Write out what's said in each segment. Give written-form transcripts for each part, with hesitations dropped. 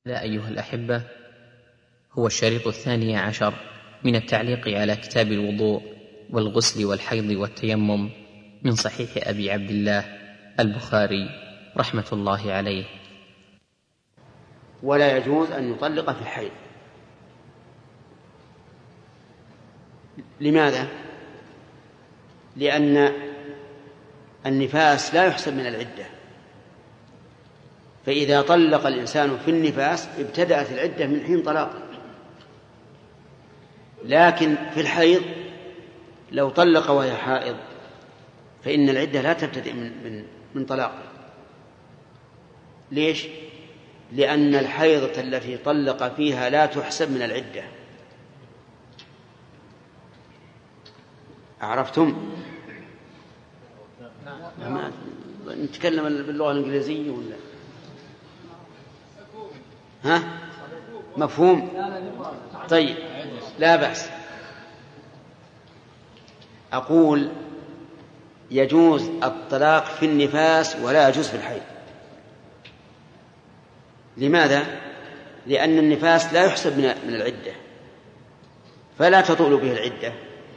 لا أيها الأحبة، هو الشريط 12 من التعليق على كتاب الوضوء والغسل والحيض والتيمم من صحيح أبي عبد الله البخاري رحمة الله عليه. ولا يجوز أن يطلق في الحيض. لماذا؟ لأن النفاس لا يحسب من العدة، فإذا طلق الإنسان في النفاس ابتدأت العدة من حين طلاقه. لكن في الحيض لو طلق وهي حائض فإن العدة لا تبتدئ من طلاقه. ليش؟ لأن الحيضة التي طلق فيها لا تحسب من العدة. عرفتم؟ نتكلم باللغة الإنجليزية ولا؟ ها؟ مفهوم؟ طيب، لا بأس. أقول يجوز الطلاق في النفاس ولا يجوز في الحيض. لماذا؟ لأن النفاس لا يحسب من العدة، فلا تطول به العدة.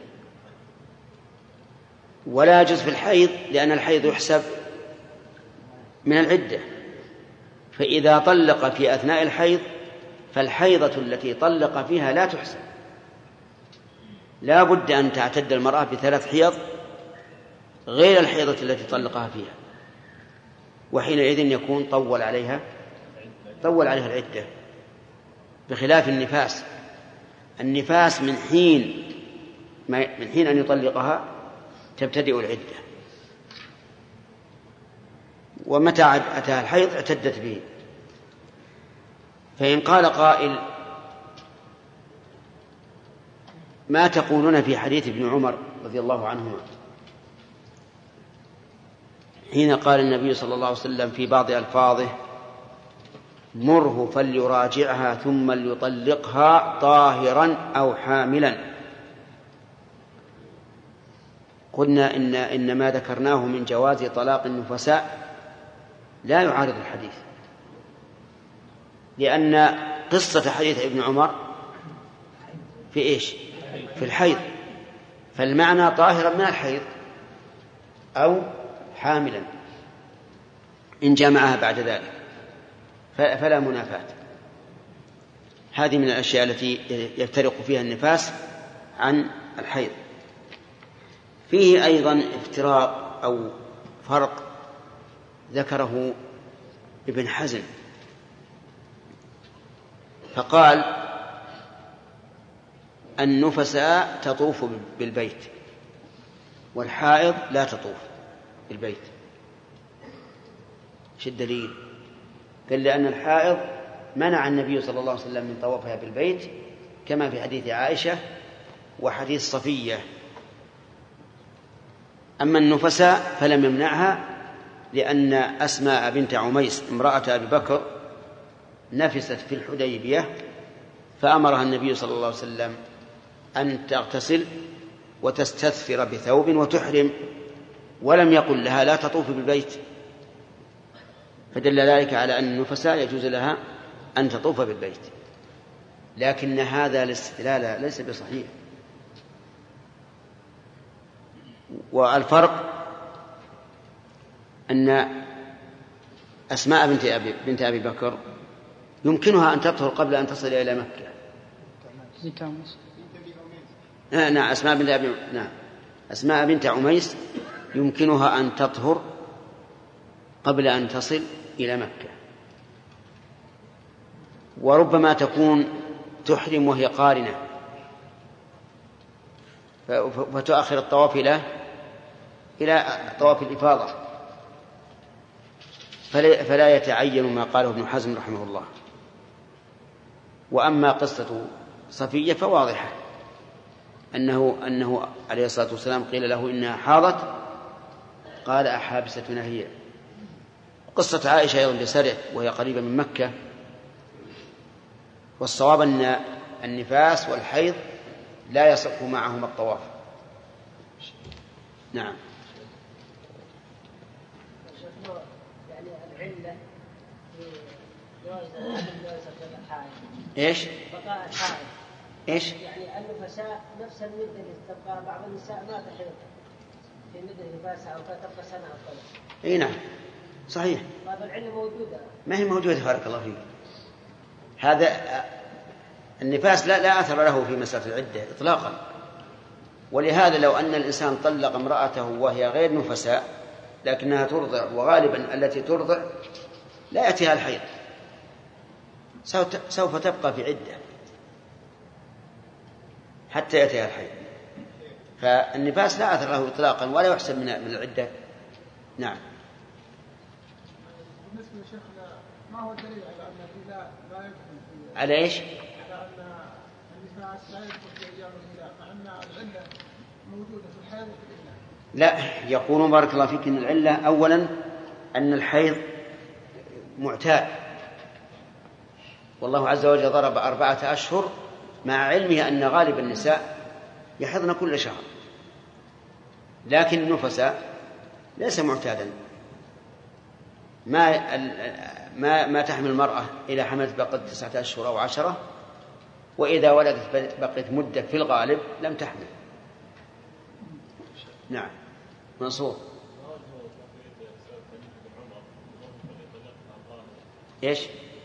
ولا يجوز في الحيض لأن الحيض يحسب من العدة، فإذا طلق في أثناء الحيض فالحيضة التي طلق فيها لا تحسب. لا بد أن تعتد المرأة ب3 حيض غير الحيضة التي طلقها فيها، وحينئذ يكون طول عليها العدة، بخلاف النفاس. النفاس من حين أن يطلقها تبتدئ العدة، ومتى أتاها الحيض اعتدت به. فإن قال قائل: ما تقولون في حديث ابن عمر رضي الله عنهما حين قال النبي صلى الله عليه وسلم في بعض ألفاظه: مره فليراجعها ثم ليطلقها طاهرا أو حاملا؟ قلنا إن ما ذكرناه من جواز طلاق النفساء لا يعارض الحديث، لأن قصة حديث ابن عمر في إيش؟ في الحيض، فالمعنى طاهرا من الحيض أو حاملا إن جمعها بعد ذلك فلا منافاة. هذه من الأشياء التي يفترق فيها النفاس عن الحيض. فيه أيضا افتراق أو فرق ذكره ابن حزم، فقال: النفساء تطوف بالبيت والحائض لا تطوف بالبيت. ايش الدليل؟ قال: لأن الحائض منع النبي صلى الله عليه وسلم من طوافها بالبيت، كما في حديث عائشة وحديث صفية. أما النفساء فلم يمنعها، لأن أسماء بنت عميس امرأة أبي بكر نفست في الحديبية، فأمرها النبي صلى الله عليه وسلم أن تغتسل وتستثفر بثوب وتحرم، ولم يقل لها لا تطوف بالبيت، فدل ذلك على أن النفساء يجوز لها أن تطوف بالبيت. لكن هذا الاستدلال ليس بصحيح. والفرق أن أسماء بنت أبي بكر يمكنها أن تطهر قبل أن تصل إلى مكة. نعم، أسماء بنت عميس يمكنها أن تطهر قبل أن تصل إلى مكة، وربما تكون تحرم وهي قارنة فتؤخر الطواف إلى طواف الإفاضة، فلا يتعين ما قاله ابن حزم رحمه الله. وأما قصة صفية فواضحة، أنه عليه الصلاة والسلام قيل له إنها حاضت، قال: أحابستنا هي. قصة عائشة أيضا بسرع وهي قريبة من مكة. والصواب أن النفاس والحيض لا يصح معهما الطواف. نعم. يعني العلة في جواز إيش؟ بقاء الحائض. إيش؟ يعني النفساء نفس المدة اللي تبقى بعض النساء ما تحيض في مدة نفاسها أو تبقى سنة أو سنة. إيه نعم صحيح. طيب العلة موجودة. ما هي موجودة بارك الله فيك. هذا النفاس لا أثر له في مسألة العدة إطلاقا. ولهذا لو أن الإنسان طلق امرأته وهي غير نفساء لكنها ترضع، وغالبا التي ترضع لا يأتيها الحيض، سوف تبقى في عدة حتى يأتيها الحيض. فالنفاس لا أثر له إطلاقا ولا يحسب من العدة. نعم. بالنسبة لشيخنا ما هو الدليل على أن لا يدخل على إيش؟ على أن النفاس لا يدخل في أيام الهلال مع أن العلة موجودة في الحيض وفي الإملاء؟ لا، يقولون بارك الله فيك إن العلة أولا أن الحيض معتاد، والله عز وجل ضرب 4 أشهر مع علمه أن غالب النساء يحضن كل شهر، لكن النفساء ليس معتادا. ما تحمل المرأة إلى حملت بقت 9 أشهر أو 10، وإذا ولدت بقت مدة في الغالب لم تحمل. نعم. منصور. إيش؟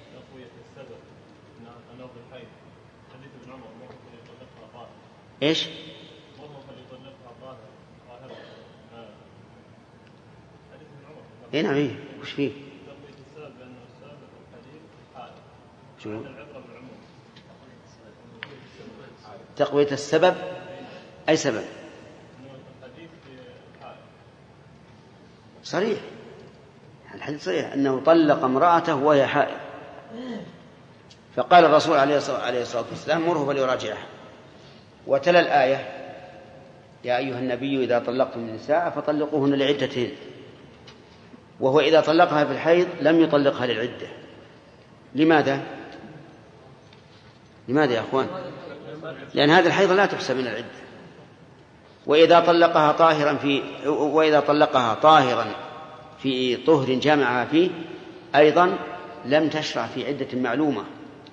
إيش؟ إيه نعم. إيه وش فيه؟ شو؟ تقوية السبب. أي سبب؟ صريح، الحديث صريح أنه طلق امرأته وهي حائض، فقال الرسول عليه الصلاة والسلام مره فليراجعها، وتلا الآية يا أيها النبي إذا طلقتم النساء فطلقوهن لعدتهن، وهو إذا طلقها في الحيض لم يطلقها للعدة. لماذا يا أخوان؟ لأن هذا الحيض لا تحسب من العدة. وإذا طلقها طاهرا في طهر جامعها فيه أيضا لم تشرع في عدة معلومة،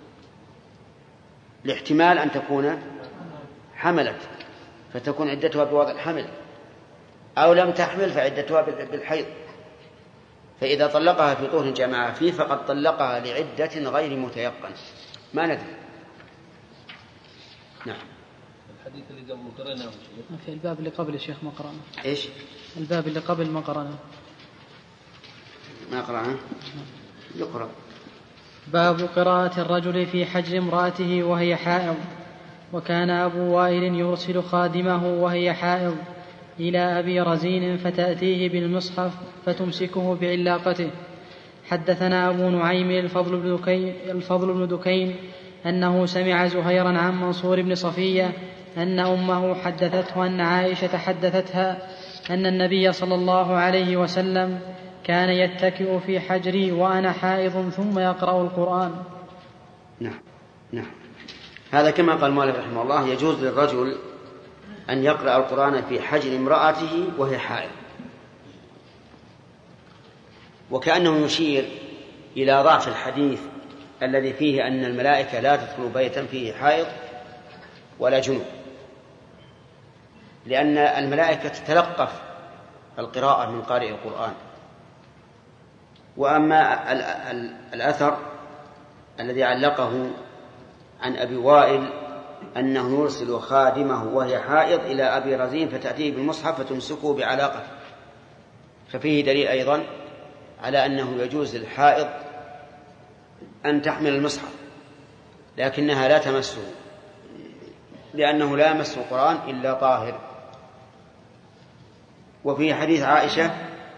لاحتمال أن تكون حملت فتكون عدتها بوضع الحمل، أو لم تحمل فعدتها بالحيض. فإذا طلقها في طهر جامعها فيه فقد طلقها لعدة غير متيقن، ما ندري. نعم. الحديث اللي قبل قرأناه في الباب اللي قبل الشيخ ما قرأنا. إيش؟ الباب اللي قبل ما قرأنا. ما قرأنا؟ يقرأ. باب قراءة الرجل في حجر امرأته وهي حائض. وكان أبو وائل يرسل خادمه وهي حائض إلى أبي رزين فتأتيه بالمصحف فتمسكه بعلاقته. حدثنا أبو نعيم الفضل بن دكين أنه سمع زهيرا عن منصور بن صفية أن أمه حدثته أن عائشة حدثتها أن النبي صلى الله عليه وسلم كان يتكئ في حجري وأنا حائض ثم يقرأ القرآن. نعم. هذا كما قال مالك رحمه الله يجوز للرجل أن يقرأ القرآن في حجر امرأته وهي حائض، وكأنه يشير إلى ضعف الحديث الذي فيه أن الملائكة لا تدخل بيتا فيه حائض ولا جنوب، لأن الملائكة تتلقف القراءة من قارئ القرآن. وأما الأثر الذي علقه عن أبي وائل أنه يرسل خادمه وهي حائض إلى أبي رزين فتأتيه بالمصحف فتمسكه بعلاقته، ففيه دليل أيضا على أنه يجوز للحائض أن تحمل المصحف لكنها لا تمسه، لأنه لا يمس القرآن إلا طاهر. وفي حديث عائشة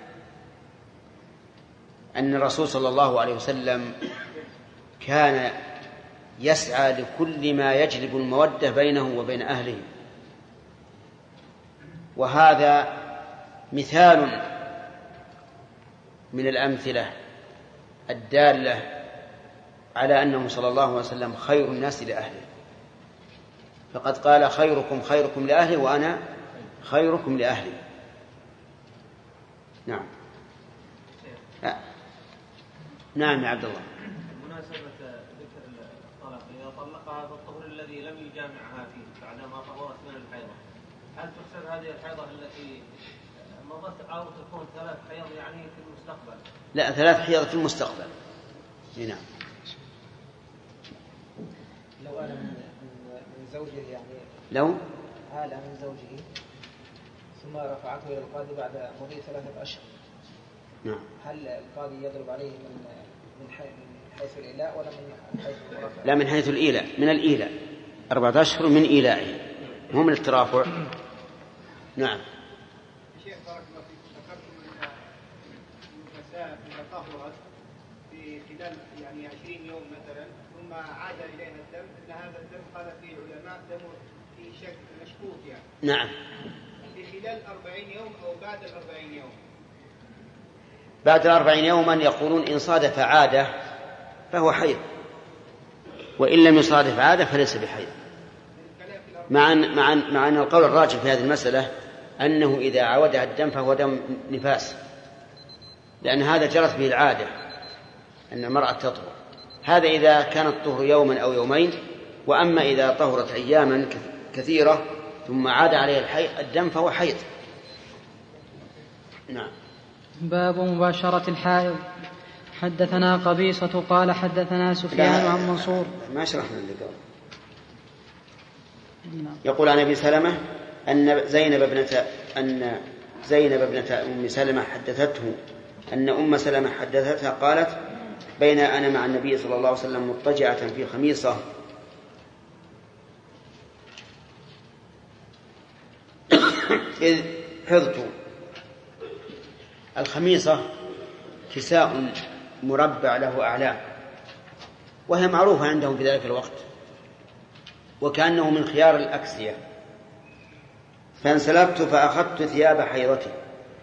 أن الرسول صلى الله عليه وسلم كان يسعى لكل ما يجلب المودة بينه وبين أهله، وهذا مثال من الأمثلة الدالة على أنه صلى الله عليه وسلم خير الناس لأهله، فقد قال خيركم خيركم لأهله وأنا خيركم لأهلي. نعم. نعم يا عبد الله. مناسبة ذكر الطلاق طلقها في الطهر الذي لم يجامعها فيه بعدما طهرت من الحيضة، هل تحسب هذه الحيضة التي مضت أو تكون 3 حيض يعني في المستقبل؟ لا، 3 حيض في المستقبل. نعم. لو أنا من زوجه يعني لو عال من زوجه ثم رفعته إلى القاضي بعد مضي 3 أشهر، نعم، هل القاضي يضرب عليه من حيث الإيلاء ولا من حيث الرفع؟ لا، من حيث الإيلاء، من الإيلاء، 4 أشهر من إيلائه، مو من الترافع. نعم. شيخ بارك الله فيكم، ذكرتم أن النساء إذا طهرت في خلال يعني 20 يوم مثلا ثم عاد إليها الدم، أن هذا الدم قال فيه العلماء دم في شك مشكوك يعني. نعم. في خلال 40 يوم أو بعد 40 يوم؟ بعد 40 يوما يقولون إن صادف عادة فهو حيض، وإن لم يصادف عادة فليس بحيض. مع أن القول الراجح في هذه المسألة أنه إذا عودها الدم فهو دم نفاس، لأن هذا جرت به العادة أن المرأة تطهر. هذا إذا كانت الطهر يوما أو يومين، وأما إذا طهرت أياما كثيرة ثم عاد عليه الدم فهو حيض. نعم. باب مباشرة الحائض. حدثنا قبيصة قال حدثنا سفيان عن منصور. ما شرحنا اللي قبل. يقول عن أبي سلمة أن زينب ابنة أم سلمة حدثته أن أم سلمة حدثتها قالت: بين أنا مع النبي صلى الله عليه وسلم مضطجعة في خميصة إذ حضت. الخميصة كساء مربع له أعلام، وهي معروفة عندهم في ذلك الوقت، وكأنه من خيار الأكسية. فانسلبت فأخذت ثياب حيضتي.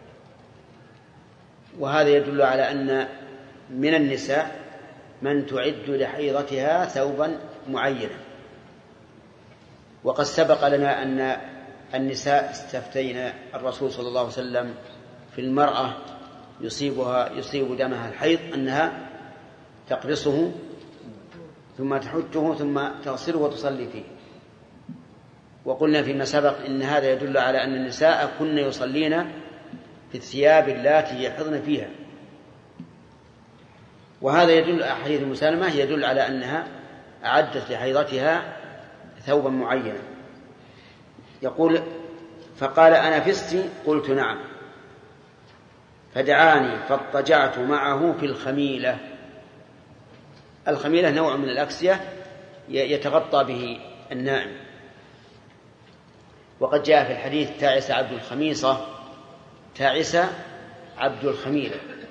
وهذا يدل على أن من النساء من تعد لحيضتها ثوبا معينا. وقد سبق لنا أن النساء استفتين الرسول صلى الله عليه وسلم في المرأة يصيب دمها الحيض أنها تقرصه ثم تحته ثم تغسله وتصلي فيه. وقلنا فيما سبق إن هذا يدل على أن النساء كن يصلين في الثياب التي يحضن فيها. وهذا يدل حديث أم سلمة يدل على أنها أعدت لحيضتها ثوبا معينا. يقول: فقال: أنا فستي؟ قلت: نعم. فدعاني فاضطجعت معه في الخميلة. الخميلة نوع من الأكسية يتغطى به النائم. وقد جاء في الحديث: تعس عبد الخميصة، تعس عبد الخميلة.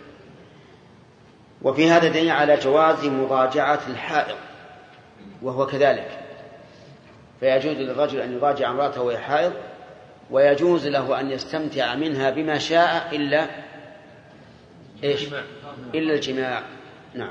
وفي هذا دليل على جواز مضاجعة الحائض، وهو كذلك، فيجوز للرجل أن يضاجع امرأته وهي حائض، ويجوز له أن يستمتع منها بما شاء إلا الجماع. نعم.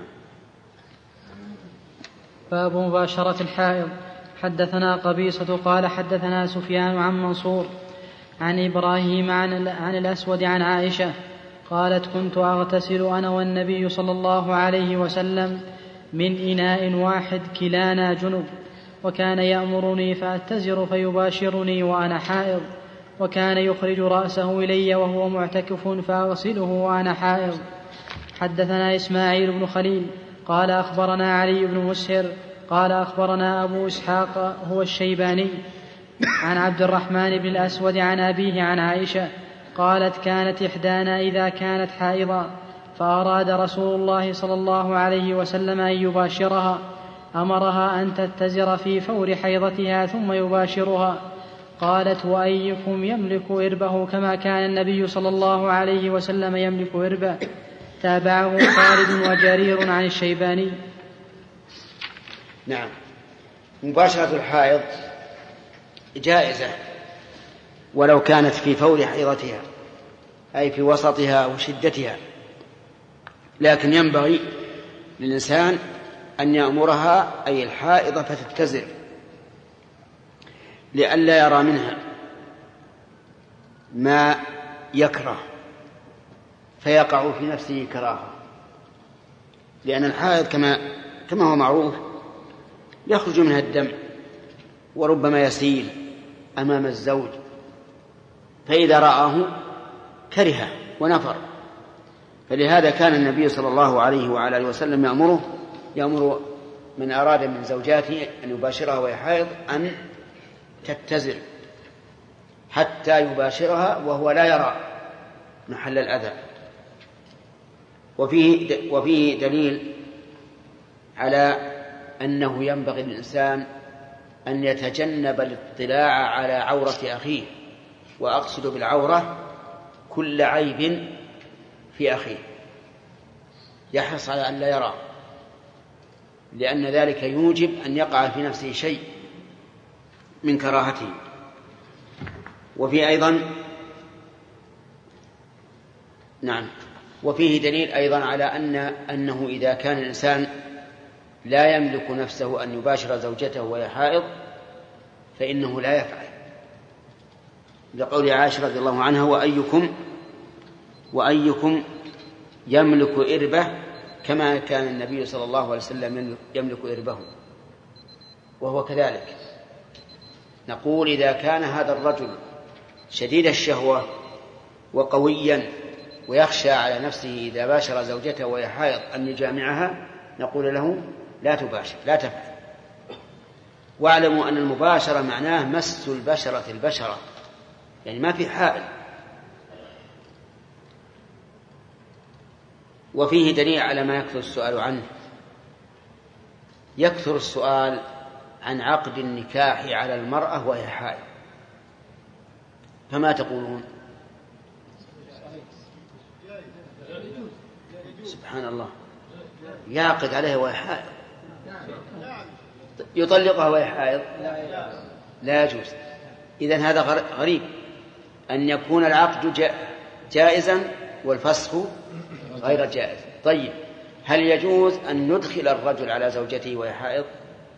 باب مباشرة الحائض. حدثنا قبيصة قال حدثنا سفيان عن منصور عن إبراهيم عن الأسود عن عائشة قالت: كنت أغتسل أنا والنبي صلى الله عليه وسلم من إناء واحد كلانا جنب، وكان يأمرني فأتزر فيباشرني وأنا حائض، وكان يخرج رأسه إلي وهو معتكف فأغسله وأنا حائض. حدثنا إسماعيل بن خليل قال أخبرنا علي بن مسهر قال أخبرنا أبو إسحاق هو الشيباني عن عبد الرحمن بن الأسود عن أبيه عن عائشة قالت: كانت إحدانا إذا كانت حائضا فأراد رسول الله صلى الله عليه وسلم أن يباشرها أمرها أن تتزر في فور حيضتها ثم يباشرها. قالت: وأيكم يملك إربه كما كان النبي صلى الله عليه وسلم يملك إربه؟ تابعه خالد وجرير عن الشيباني. نعم. مباشرة الحائض جائزة ولو كانت في فور حيضتها، أي في وسطها وشدتها، لكن ينبغي للإنسان أن يأمرها أي الحائضة فتتزر لئلا يرى منها ما يكره فيقع في نفسه كراهة، لأن الحائض كما هو معروف يخرج منها الدم وربما يسيل أمام الزوج، فإذا رآه كرهه ونفر. فلهذا كان النبي صلى الله عليه وعلى آله وسلم يأمر من أراد من زوجاته أن يباشرها وهي حائض أن تتزل حتى يباشرها وهو لا يرى محل الأذى. وفيه دليل على أنه ينبغي للإنسان أن يتجنب الاطلاع على عورة أخيه، وأقصد بالعورة كل عيب في أخيه، يحرص على أن لا يرى، لأن ذلك يوجب أن يقع في نفسه شيء من كراهته. وفيه دليل أيضا على أنه إذا كان الإنسان لا يملك نفسه أن يباشر زوجته وهي حائض فإنه لا يفعل، لقول عائشة رضي الله عنها: وأيكم يملك إربه كما كان النبي صلى الله عليه وسلم يملك إربه. وهو كذلك. نقول إذا كان هذا الرجل شديد الشهوة وقويا ويخشى على نفسه إذا باشر زوجته وهي حائض أن يجامعها، نقول له: لا تباشر، لا تفعل. واعلموا أن المباشرة معناه مس البشرة، يعني ما في حائل. وفيه دليل على ما يكثر السؤال عنه. يكثر السؤال عن عقد النكاح على المرأة وهي حائض، فما تقولون؟ سبحان الله، يعقد عليها وهي حائض، يطلقها وهي حائض؟ لا يجوز. إذن هذا غريب أن يكون العقد جائزا والفسخ غير جائز. طيب، هل يجوز أن ندخل الرجل على زوجته وهي حائض؟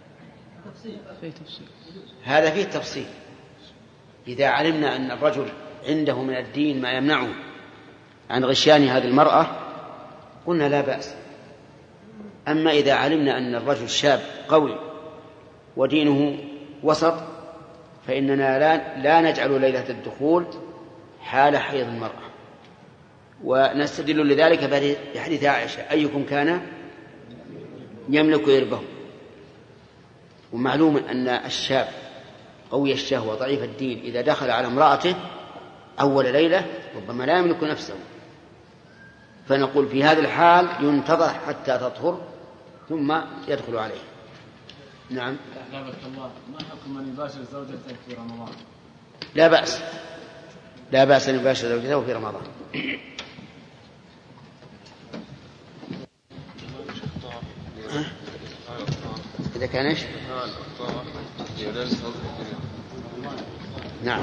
هذا فيه تفصيل. إذا علمنا أن الرجل عنده من الدين ما يمنعه عن غشيان هذه المرأة قلنا لا بأس. أما إذا علمنا أن الرجل شاب قوي ودينه وسط فإننا لا نجعل ليلة الدخول حال حيض المرأة. ونستدل لذلك بحديث عائشة: أيكم كان يملك إربه. ومعلوم أن الشاب قوي الشهوة ضعيف الدين إذا دخل على امرأته أول ليلة ربما لا يملك نفسه، فنقول في هذا الحال ينتظر حتى تطهر ثم يدخل عليه. نعم. الله، ما حكم من يباشر زوجته في رمضان؟ لا بأس أن يباشر زوجته في رمضان. إذا كان إيش؟ نعم،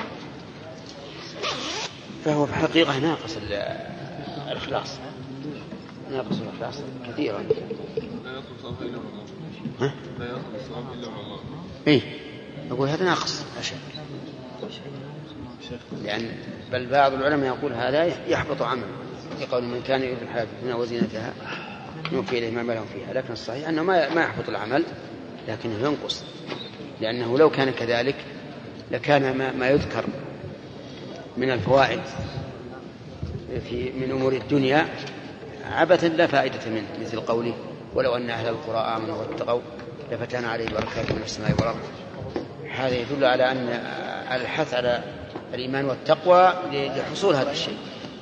فهو في حقيقة ناقص الإخلاص، ناقص الإخلاص كثيرا. لا يطلب صلاة إلا رمضان. لا يطلب صلاة إلا رمضان. إيه، أقول هذا ناقص أشد، لأن بل بعض العلماء يقول هذا يحبط عمله، يقول: من كان يريد الحياة الدنيا وزينتها نوفي إليه ما لهم فيها. لكن الصحيح أنه ما يحبط العمل، لكنه ينقص، لأنه لو كان كذلك لكان ما يذكر من الفوائد من أمور الدنيا عبثا لا فائدة منه، مثل قوله: ولو أن أهل القرى آمنوا واتقوا لفتحنا عليه بركات من السماء والأرض. هذا يدل على أن الحث على الإيمان والتقوى لحصول هذا الشيء.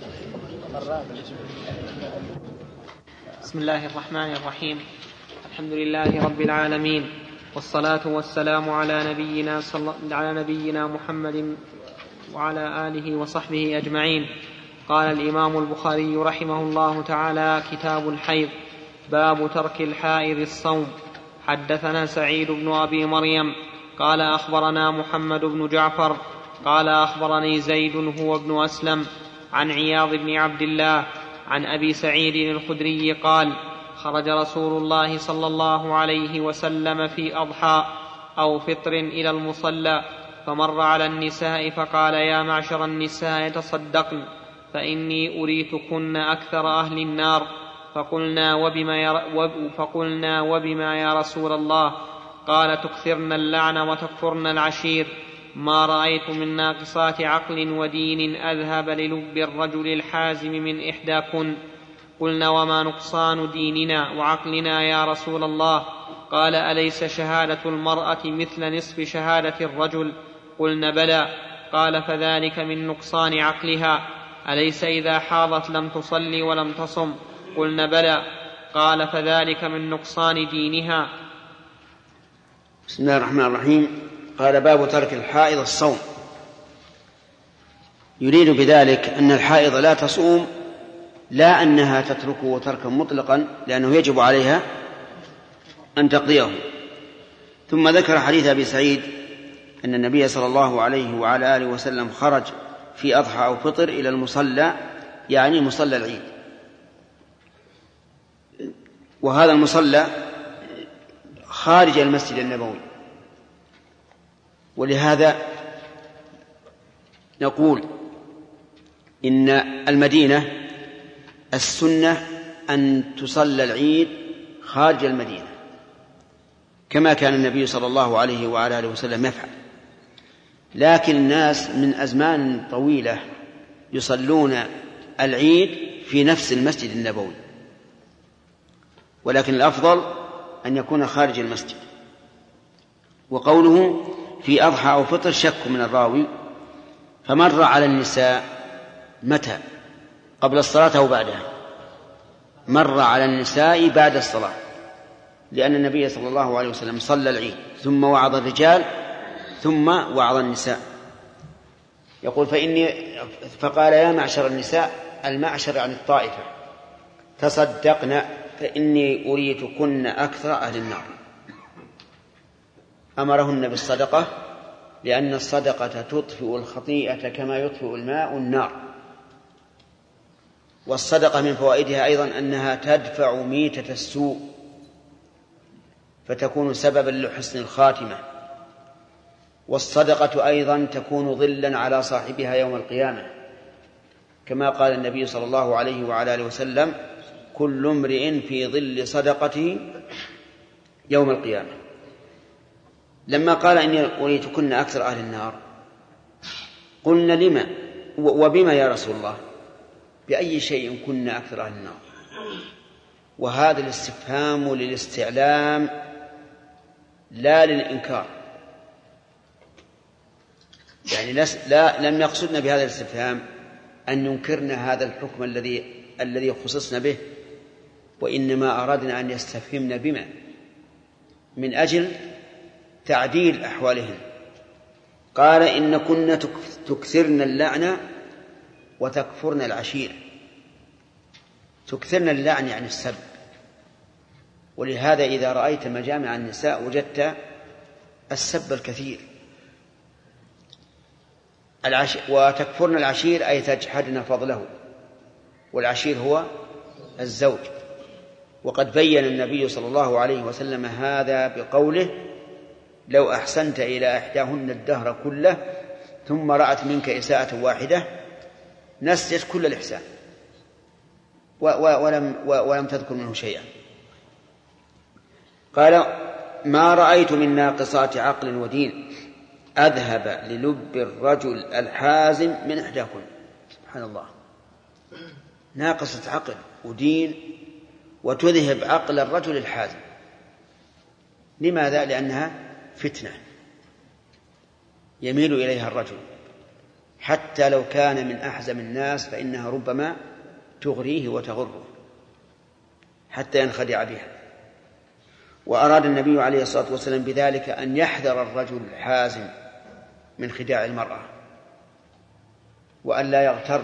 بسم الله الرحمن الرحيم. الحمد لله رب العالمين، والصلاة والسلام على نبينا محمد وعلى آله وصحبه أجمعين. قال الإمام البخاري رحمه الله تعالى: كتاب الحيض. باب ترك الحائض الصوم. حدثنا سعيد بن أبي مريم قال أخبرنا محمد بن جعفر قال أخبرني زيد هو ابن أسلم عن عياض بن عبد الله عن أبي سعيد الخدري قال: خرج رسول الله صلى الله عليه وسلم في أضحى أو فطر إلى المصلى، فمر على النساء فقال: يا معشر النساء تصدقن فإني أريتكن أكثر أهل النار. فقلنا: وبما يا رسول الله؟ قال تكثرن اللعن وتكفرن العشير. ما رأيت من ناقصات عقل ودين أذهب للب الرجل الحازم من إحداكن. قلنا وما نقصان ديننا وعقلنا يا رسول الله؟ قال أليس شهادة المرأة مثل نصف شهادة الرجل؟ قلنا بلى. قال فذلك من نقصان عقلها. أليس إذا حاضت لم تصلي ولم تصم؟ قلنا بلى. قال فذلك من نقصان دينها. بسم الله الرحمن الرحيم. قال باب ترك الحائض الصوم. يريد بذلك أن الحائض لا تصوم، لا أنها تتركه تركا مطلقا لأنه يجب عليها أن تقضيه. ثم ذكر حديث أبي سعيد أن النبي صلى الله عليه وعلى آله وسلم خرج في أضحى أو فطر إلى المصلى، يعني مصلى العيد، وهذا المصلى خارج المسجد النبوي. ولهذا نقول إن المدينة السنة أن تصلى العيد خارج المدينة كما كان النبي صلى الله عليه وعلى آله وسلم يفعل. لكن الناس من أزمان طويلة يصلون العيد في نفس المسجد النبوي، ولكن الأفضل أن يكون خارج المسجد. وقوله في أضحى أو فطر شك من الراوي، فمر على النساء متى؟ قبل الصلاة أو بعدها؟ مر على النساء بعد الصلاة، لأن النبي صلى الله عليه وسلم صلى العيد ثم وعظ الرجال ثم وعظ النساء. يقول فقال يا معشر النساء، المعشر عن الطائفة، تصدقن فإني أريتكن أكثر أهل النار. أمرهن بالصدقة لأن الصدقة تطفئ الخطيئة كما يطفئ الماء النار. والصدقة من فوائدها أيضا أنها تدفع ميتة السوء فتكون سببا لحسن الخاتمة. والصدقة أيضا تكون ظلا على صاحبها يوم القيامة، كما قال النبي صلى الله عليه وعلى آله وسلم كل امرئ في ظل صدقته يوم القيامة. لما قال إني أريتكن أكثر أهل النار قلنا لما وبما يا رسول الله؟ بأي شيء كنا أكثر أهل النار؟ وهذا الاستفهام للاستعلام لا للإنكار، يعني لم يقصدنا بهذا الاستفهام أن ينكرنا هذا الحكم الذي خصصنا به، وإنما أردنا أن يستفهمنا بما من أجل تعديل أحوالهم. قال إن كنا تكثرن اللعن وتكفرن العشير. تكثرن اللعن يعني السب، ولهذا إذا رأيت مجامع النساء وجدت السب الكثير. وتكفرن العشير أي تجحدن فضله، والعشير هو الزوج. وقد بين النبي صلى الله عليه وسلم هذا بقوله لو أحسنت إلى إحداهن الدهر كله ثم رأت منك إساءة واحدة نسيت كل الإحسان ولم تذكر منه شيئا. قال ما رأيت من ناقصات عقل ودين أذهب للب الرجل الحازم من إحداكن. سبحان الله، ناقصة عقل ودين وتذهب عقل الرجل الحازم. لماذا؟ لأنها فتنة يميل إليها الرجل، حتى لو كان من أحزم الناس فإنها ربما تغريه وتغره حتى ينخدع بها. وأراد النبي عليه الصلاة والسلام بذلك أن يحذر الرجل الحازم من خداع المرأة وأن لا يغتر.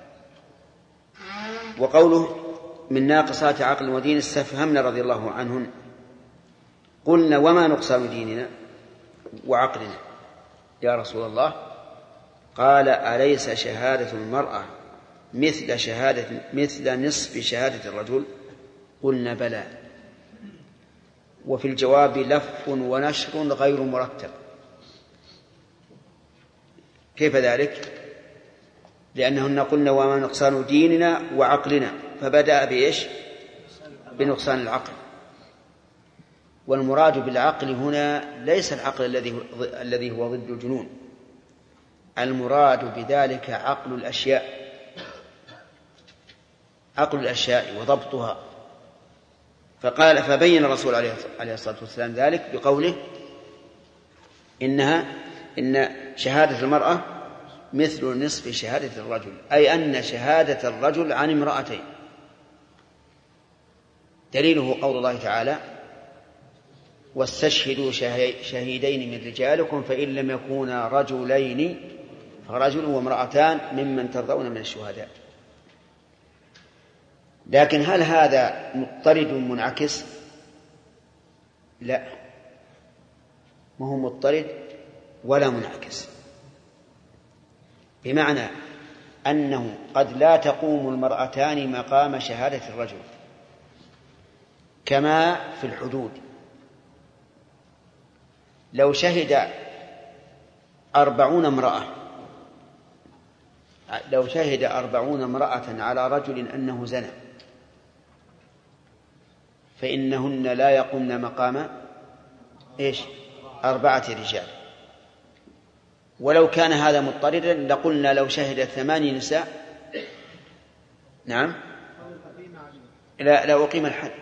وقوله من ناقصات عقل ودين استفهمنا رضي الله عنهن. قلنا وما نقصان ديننا وعقلنا يا رسول الله؟ قال أليس شهادة المرأة مثل نصف شهادة الرجل؟ قلنا بلى. وفي الجواب لف ونشر غير مرتب. كيف ذلك؟ لأنهن قلنا وما نقصان ديننا وعقلنا، فبدأ بإيش؟ بنقصان العقل. والمراد بالعقل هنا ليس العقل الذي هو ضد الجنون، المراد بذلك عقل الأشياء وضبطها. فبين الرسول عليه الصلاة والسلام ذلك بقوله إن شهادة المرأة مثل نصف شهادة الرجل، أي أن شهادة الرجل عن امرأتين. دليله قول الله تعالى: واستشهدوا شهيدين من رجالكم فإن لم يكونا رجلين فرجل وامرأتان ممن ترضون من الشهداء. لكن هل هذا مضطرد منعكس؟ لا، ما هو مضطرد ولا منعكس، بمعنى أنه قد لا تقوم المرأتان مقام شهادة الرجل كما في الحدود. لو شهد 40 امرأة على رجل أنه زنى فإنهن لا يقومن مقام 4 رجال. ولو كان هذا مضطردا لقلنا لو شهد 8 نساء نعم لا أقيم الحد.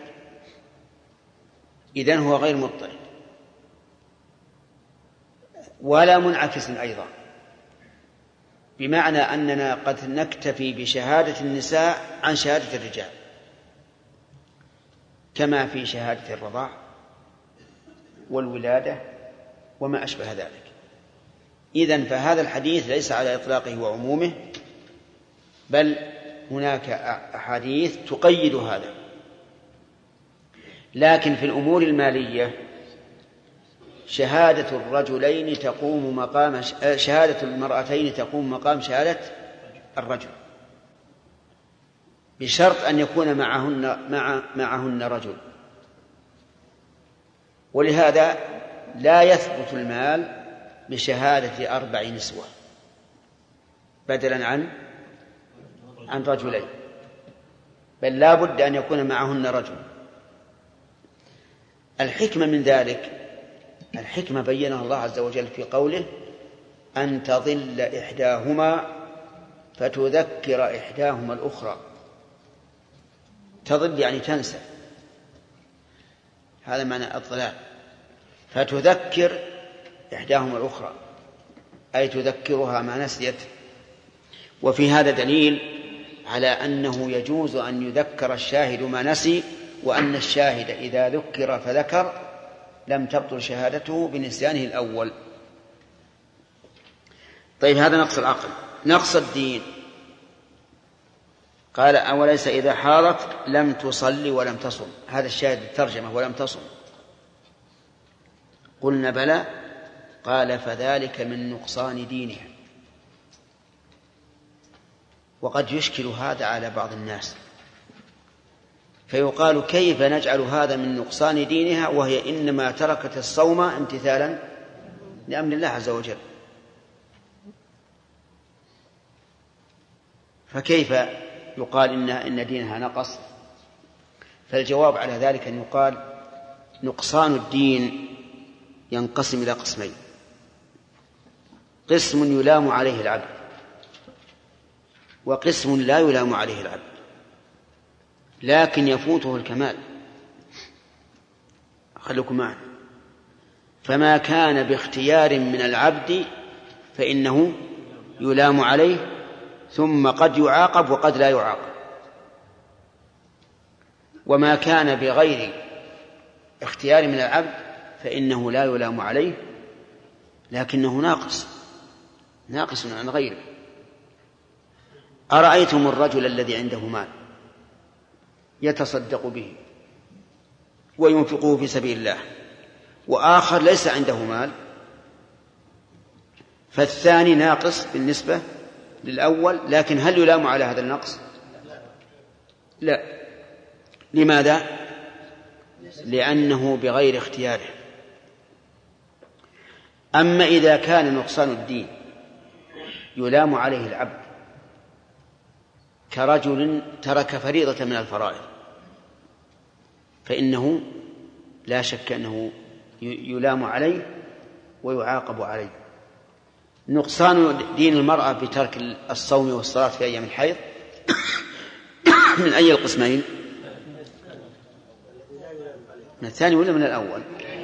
إذن هو غير مضطرد ولا منعكس أيضا، بمعنى أننا قد نكتفي بشهادة النساء عن شهادة الرجال كما في شهادة الرضاع والولادة وما أشبه ذلك. إذن فهذا الحديث ليس على إطلاقه وعمومه، بل هناك أحاديث تقيد هذا. لكن في الأمور المالية شهادة المرأتين تقوم مقام شهادة الرجل، بشرط أن يكون معهن رجل. ولهذا لا يثبت المال بشهادة 4 نسوة بدلا عن رجلين، بل لا بد أن يكون معهن رجل. الحكمة من ذلك الحكمة بينها الله عز وجل في قوله: أن تضل إحداهما فتذكر إحداهما الأخرى. تضل يعني تنسى، هذا معنى الضلال. فتذكر إحداهما الأخرى أي تذكرها ما نسيت. وفي هذا دليل على أنه يجوز أن يذكر الشاهد ما نسي، وأن الشاهد إذا ذكر فذكر لم تبطل شهادته بنسيانه الأول. طيب، هذا نقص العقل. نقص الدين، قال: أوليس إذا حاضت لم تصلي ولم تصم. هذا الشاهد الترجمة: ولم تصم. قلنا: بلى. قال: فذلك من نقصان دينها. وقد يشكل هذا على بعض الناس، فيقال: كيف نجعل هذا من نقصان دينها وهي إنما تركت الصوم امتثالا لأمر الله عز وجل؟ فكيف يقال إن دينها نقص؟ فالجواب على ذلك أن يقال: نقصان الدين ينقسم إلى قسمين: قسم يلام عليه العبد، وقسم لا يلام عليه العبد لكن يفوته الكمال. خليكم معنا. فما كان باختيار من العبد فإنه يلام عليه، ثم قد يعاقب وقد لا يعاقب. وما كان بغير اختيار من العبد فإنه لا يلام عليه، لكنه ناقص عن غيره. أرأيتم الرجل الذي عنده مال يتصدق به وينفقه في سبيل الله، وآخر ليس عنده مال، فالثاني ناقص بالنسبة للأول، لكن هل يلام على هذا النقص؟ لا. لماذا؟ لأنه بغير اختياره. أما إذا كان نقصان الدين يلام عليه العبد كرجل ترك فريضة من الفرائض، فإنه لا شك أنه يلام عليه ويعاقب عليه. نقصان دين المرأة بترك الصوم والصلاة في أيام الحيض من أي القسمين؟ من الثاني ولا من الأول؟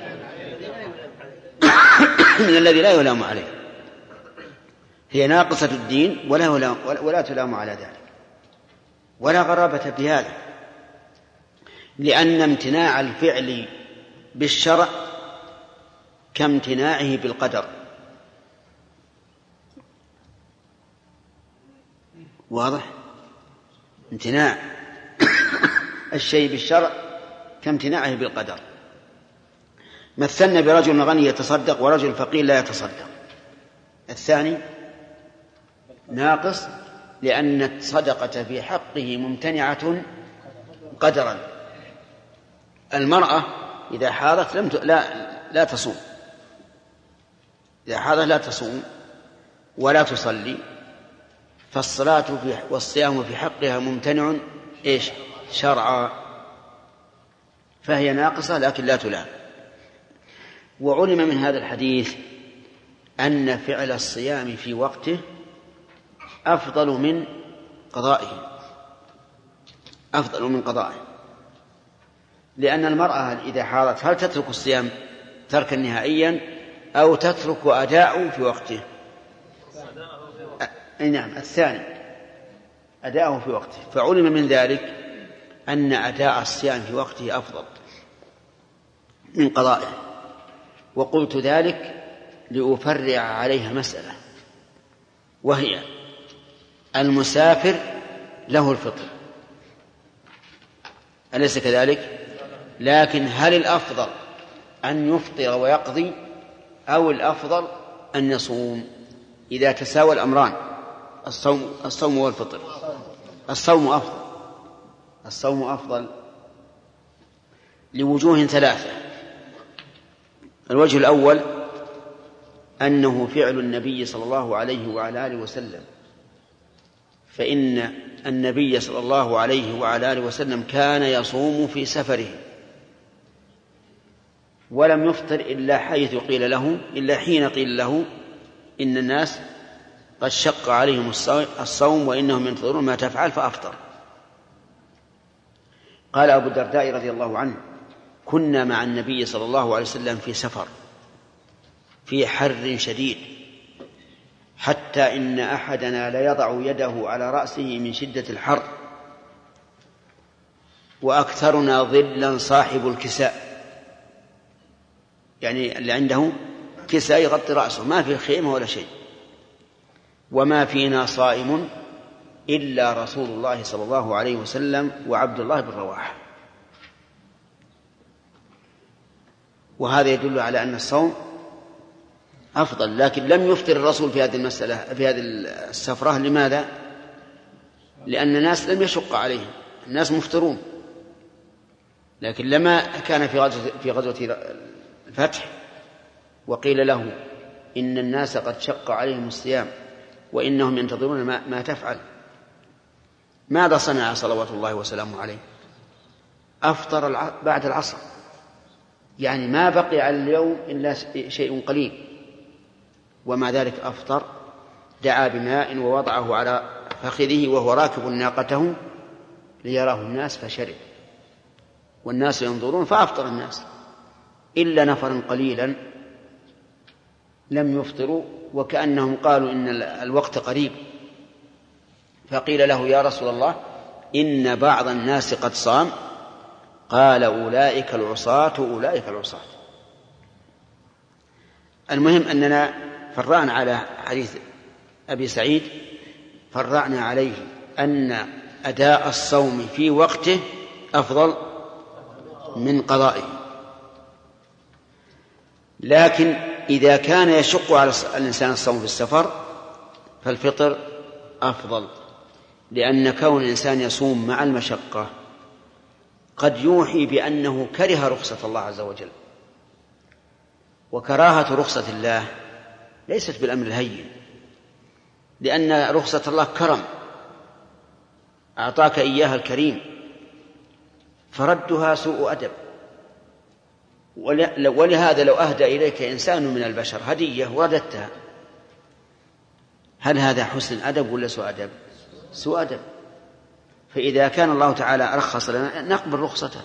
من الذي لا يلام عليه. هي ناقصة الدين ولا تلام على ذلك، ولا غرابة بهذا، لأن امتناع الفعل بالشرع كامتناعه بالقدر. واضح؟ امتناع الشيء بالشرع كامتناعه بالقدر. مثلنا برجل غني يتصدق ورجل فقير لا يتصدق. الثاني ناقص لأن الصدقة في حقه ممتنعة قدرا. المرأة إذا حاضت لا تصوم، إذا حاضت لا تصوم ولا تصلي، فالصلاة والصيام في حقها ممتنع شرعا، فهي ناقصة لكن لا تلام. وعلم من هذا الحديث أن فعل الصيام في وقته أفضل من قضائه، لأن المرأة إذا حاضت هل تترك الصيام تركا نهائيا أو تترك أداءه في وقته؟ نعم، الثاني أداءه في وقته. فعلم من ذلك أن أداء الصيام في وقته أفضل من قضائه. وقلت ذلك لأفرع عليها مسألة، وهي المسافر له الفطر، أليس كذلك؟ لكن هل الأفضل أن يفطر ويقضي أو الأفضل أن يصوم؟ إذا تساوى الأمران الصوم والفطر، الصوم أفضل لوجوه ثلاثة. الوجه الأول أنه فعل النبي صلى الله عليه وعلى آله وسلم، فإن النبي صلى الله عليه وعلى آله وسلم كان يصوم في سفره ولم يفطر إلا حين قيل له إن الناس قد شق عليهم الصوم وإنهم ينتظرون ما تفعل فأفطر. قال أبو الدرداء رضي الله عنه: كنا مع النبي صلى الله عليه وسلم في سفر في حر شديد، حتى إن أحدنا ليضع يده على رأسه من شدة الحر، وأكثرنا ظلا صاحب الكساء، يعني اللي عنده كساء يغطي رأسه، ما في خيمة ولا شيء، وما فينا صائم إلا رسول الله صلى الله عليه وسلم وعبد الله بن رواحة. وهذا يدل على أن الصوم أفضل، لكن لم يفطر الرسول في هذه المسألة في هذه السفرة. لماذا؟ لأن الناس لم يشق عليهم، الناس مفطرون. لكن لما كان في غزوة الفتح وقيل له إن الناس قد شق عليهم الصيام وإنهم ينتظرون ما تفعل، ماذا صنع صلوات الله وسلامه عليه؟ أفطر بعد العصر، يعني ما بقي على اليوم إلا شيء قليل، ومع ذلك أفطر. دعا بماء ووضعه على فخذه وهو راكب ناقته ليراه الناس فشرب، والناس ينظرون فأفطر الناس، إلا نفرا قليلا لم يفطروا، وكأنهم قالوا إن الوقت قريب، فقيل له: يا رسول الله إن بعض الناس قد صام. قال: أولئك العصاة. المهم أننا فرعنا على حديث أبي سعيد، فرعنا عليه أن أداء الصوم في وقته أفضل من قضائه. لكن إذا كان يشق على الإنسان الصوم في السفر فالفطر أفضل، لأن كون الإنسان يصوم مع المشقة قد يوحي بأنه كره رخصة الله عز وجل، وكراهة رخصة الله ليست بالأمر الهين، لأن رخصة الله كرم أعطاك إياها الكريم، فردها سوء أدب. ولهذا لو أهدى إليك إنسان من البشر هدية ورددتها، هل هذا حسن أدب ولا سوء أدب؟ سوء أدب. فإذا كان الله تعالى رخص لنا نقبل رخصته.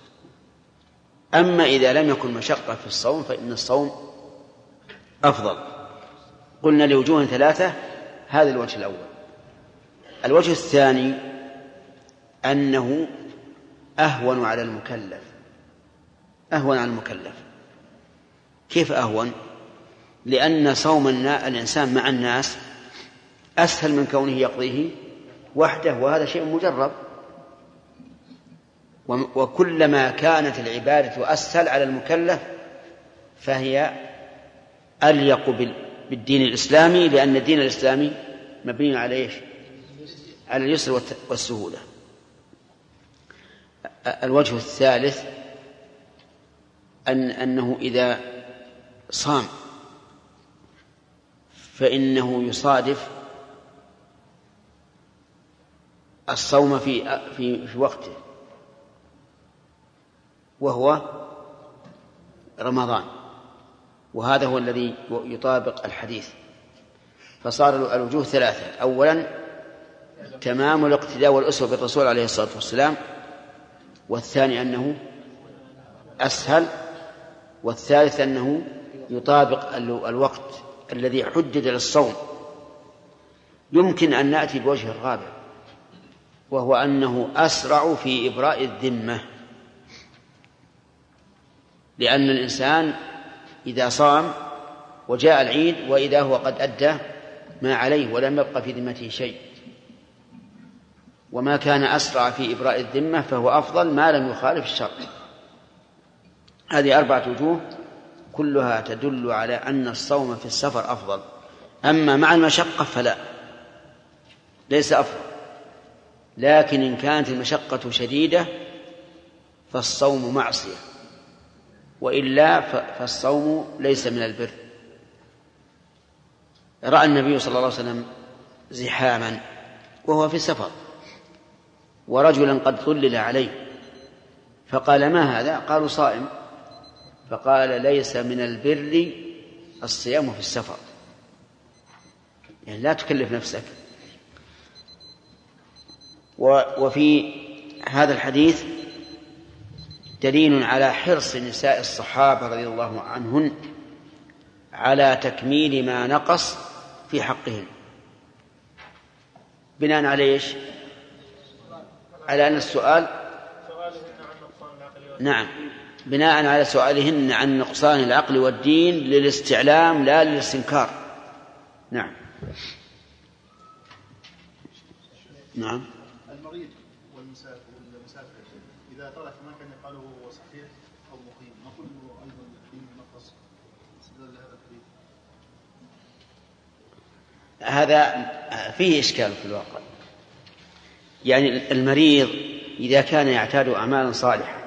أما إذا لم يكن مشقة في الصوم فإن الصوم أفضل. قلنا لوجوه ثلاثة، هذا الوجه الأول. الوجه الثاني أنه أهون على المكلف. أهون على المكلف. كيف أهون؟ لأن صوم الإنسان مع الناس أسهل من كونه يقضيه وحده، وهذا شيء مجرب. وكلما كانت العبادة أسهل على المكلف فهي أليق بالدين الإسلامي، لأن الدين الإسلامي مبني على إيش؟ على اليسر والسهولة. الوجه الثالث أنه إذا صام فإنه يصادف الصوم في وقته، وهو رمضان، وهذا هو الذي يطابق الحديث. فصار الوجوه ثلاثة: أولا تمام الاقتداء والأسوة بالرسول عليه الصلاة والسلام، والثاني أنه أسهل، والثالث أنه يطابق الوقت الذي حدد للصوم. يمكن أن نأتي بوجه الرابع، وهو أنه أسرع في إبراء الذمة، لأن الإنسان إذا صام وجاء العيد وإذا هو قد أدى ما عليه ولم يبقى في ذمته شيء، وما كان أسرع في إبراء الذمة فهو أفضل ما لم يخالف الشرع. هذه 4 وجوه كلها تدل على أن الصوم في السفر أفضل. أما مع المشقة فلا، ليس أفضل. لكن إن كانت المشقة شديدة فالصوم معصية، وإلا فالصوم ليس من البر. رأى النبي صلى الله عليه وسلم زحاما وهو في سفر، ورجلا قد ظلل عليه، فقال: ما هذا؟ قالوا: صائم. فقال: ليس من البر الصيام في السفر، يعني لا تكلف نفسك. وفي هذا الحديث دليل على حرص نساء الصحابة رضي الله عنهن على تكميل ما نقص في حقهن، بناء على إيش؟ على أن السؤال، نعم، بناء على سؤالهن عن نقصان العقل والدين للاستعلام لا للاستنكار. نعم. نعم. المريض والمسافر إذا ترك ما كان يقاله هو صحيح أو مقيم، نقول له أيضا الدين نقص استدلال هذا الحديث. هذا فيه إشكال في الواقع. يعني المريض إذا كان يعتاد أعمالا صالحة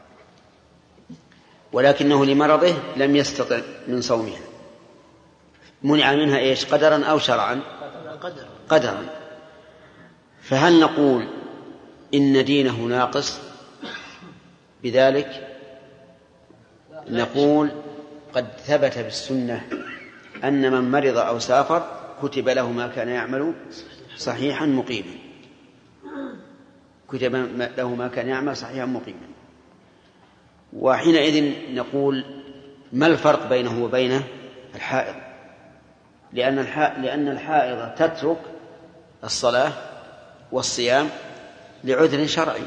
ولكنه لمرضه لم يستطع من صومها، منع منها إيش؟ قدرا أو شرعا؟ قدرا. فهل نقول إن دينه ناقص بذلك؟ نقول قد ثبت بالسنة أن من مرض أو سافر كتب له ما كان يعمل صحيحا مقيما، كتب له ما كان يعمل صحيحا مقيما. وحينئذ نقول: ما الفرق بينه وبين الحائض؟ لأن الحائض تترك الصلاة والصيام لعذر شرعي،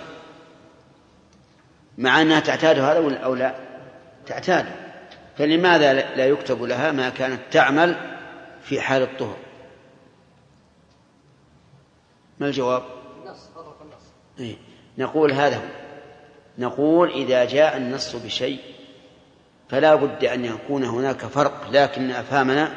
مع أنها تعتاد هذا أو لا تعتاد، فلماذا لا يكتب لها ما كانت تعمل في حال الطهر؟ ما الجواب؟ نقول هذا هو. نقول إذا جاء النص بشيء فلا بد أن يكون هناك فرق، لكن أفهامنا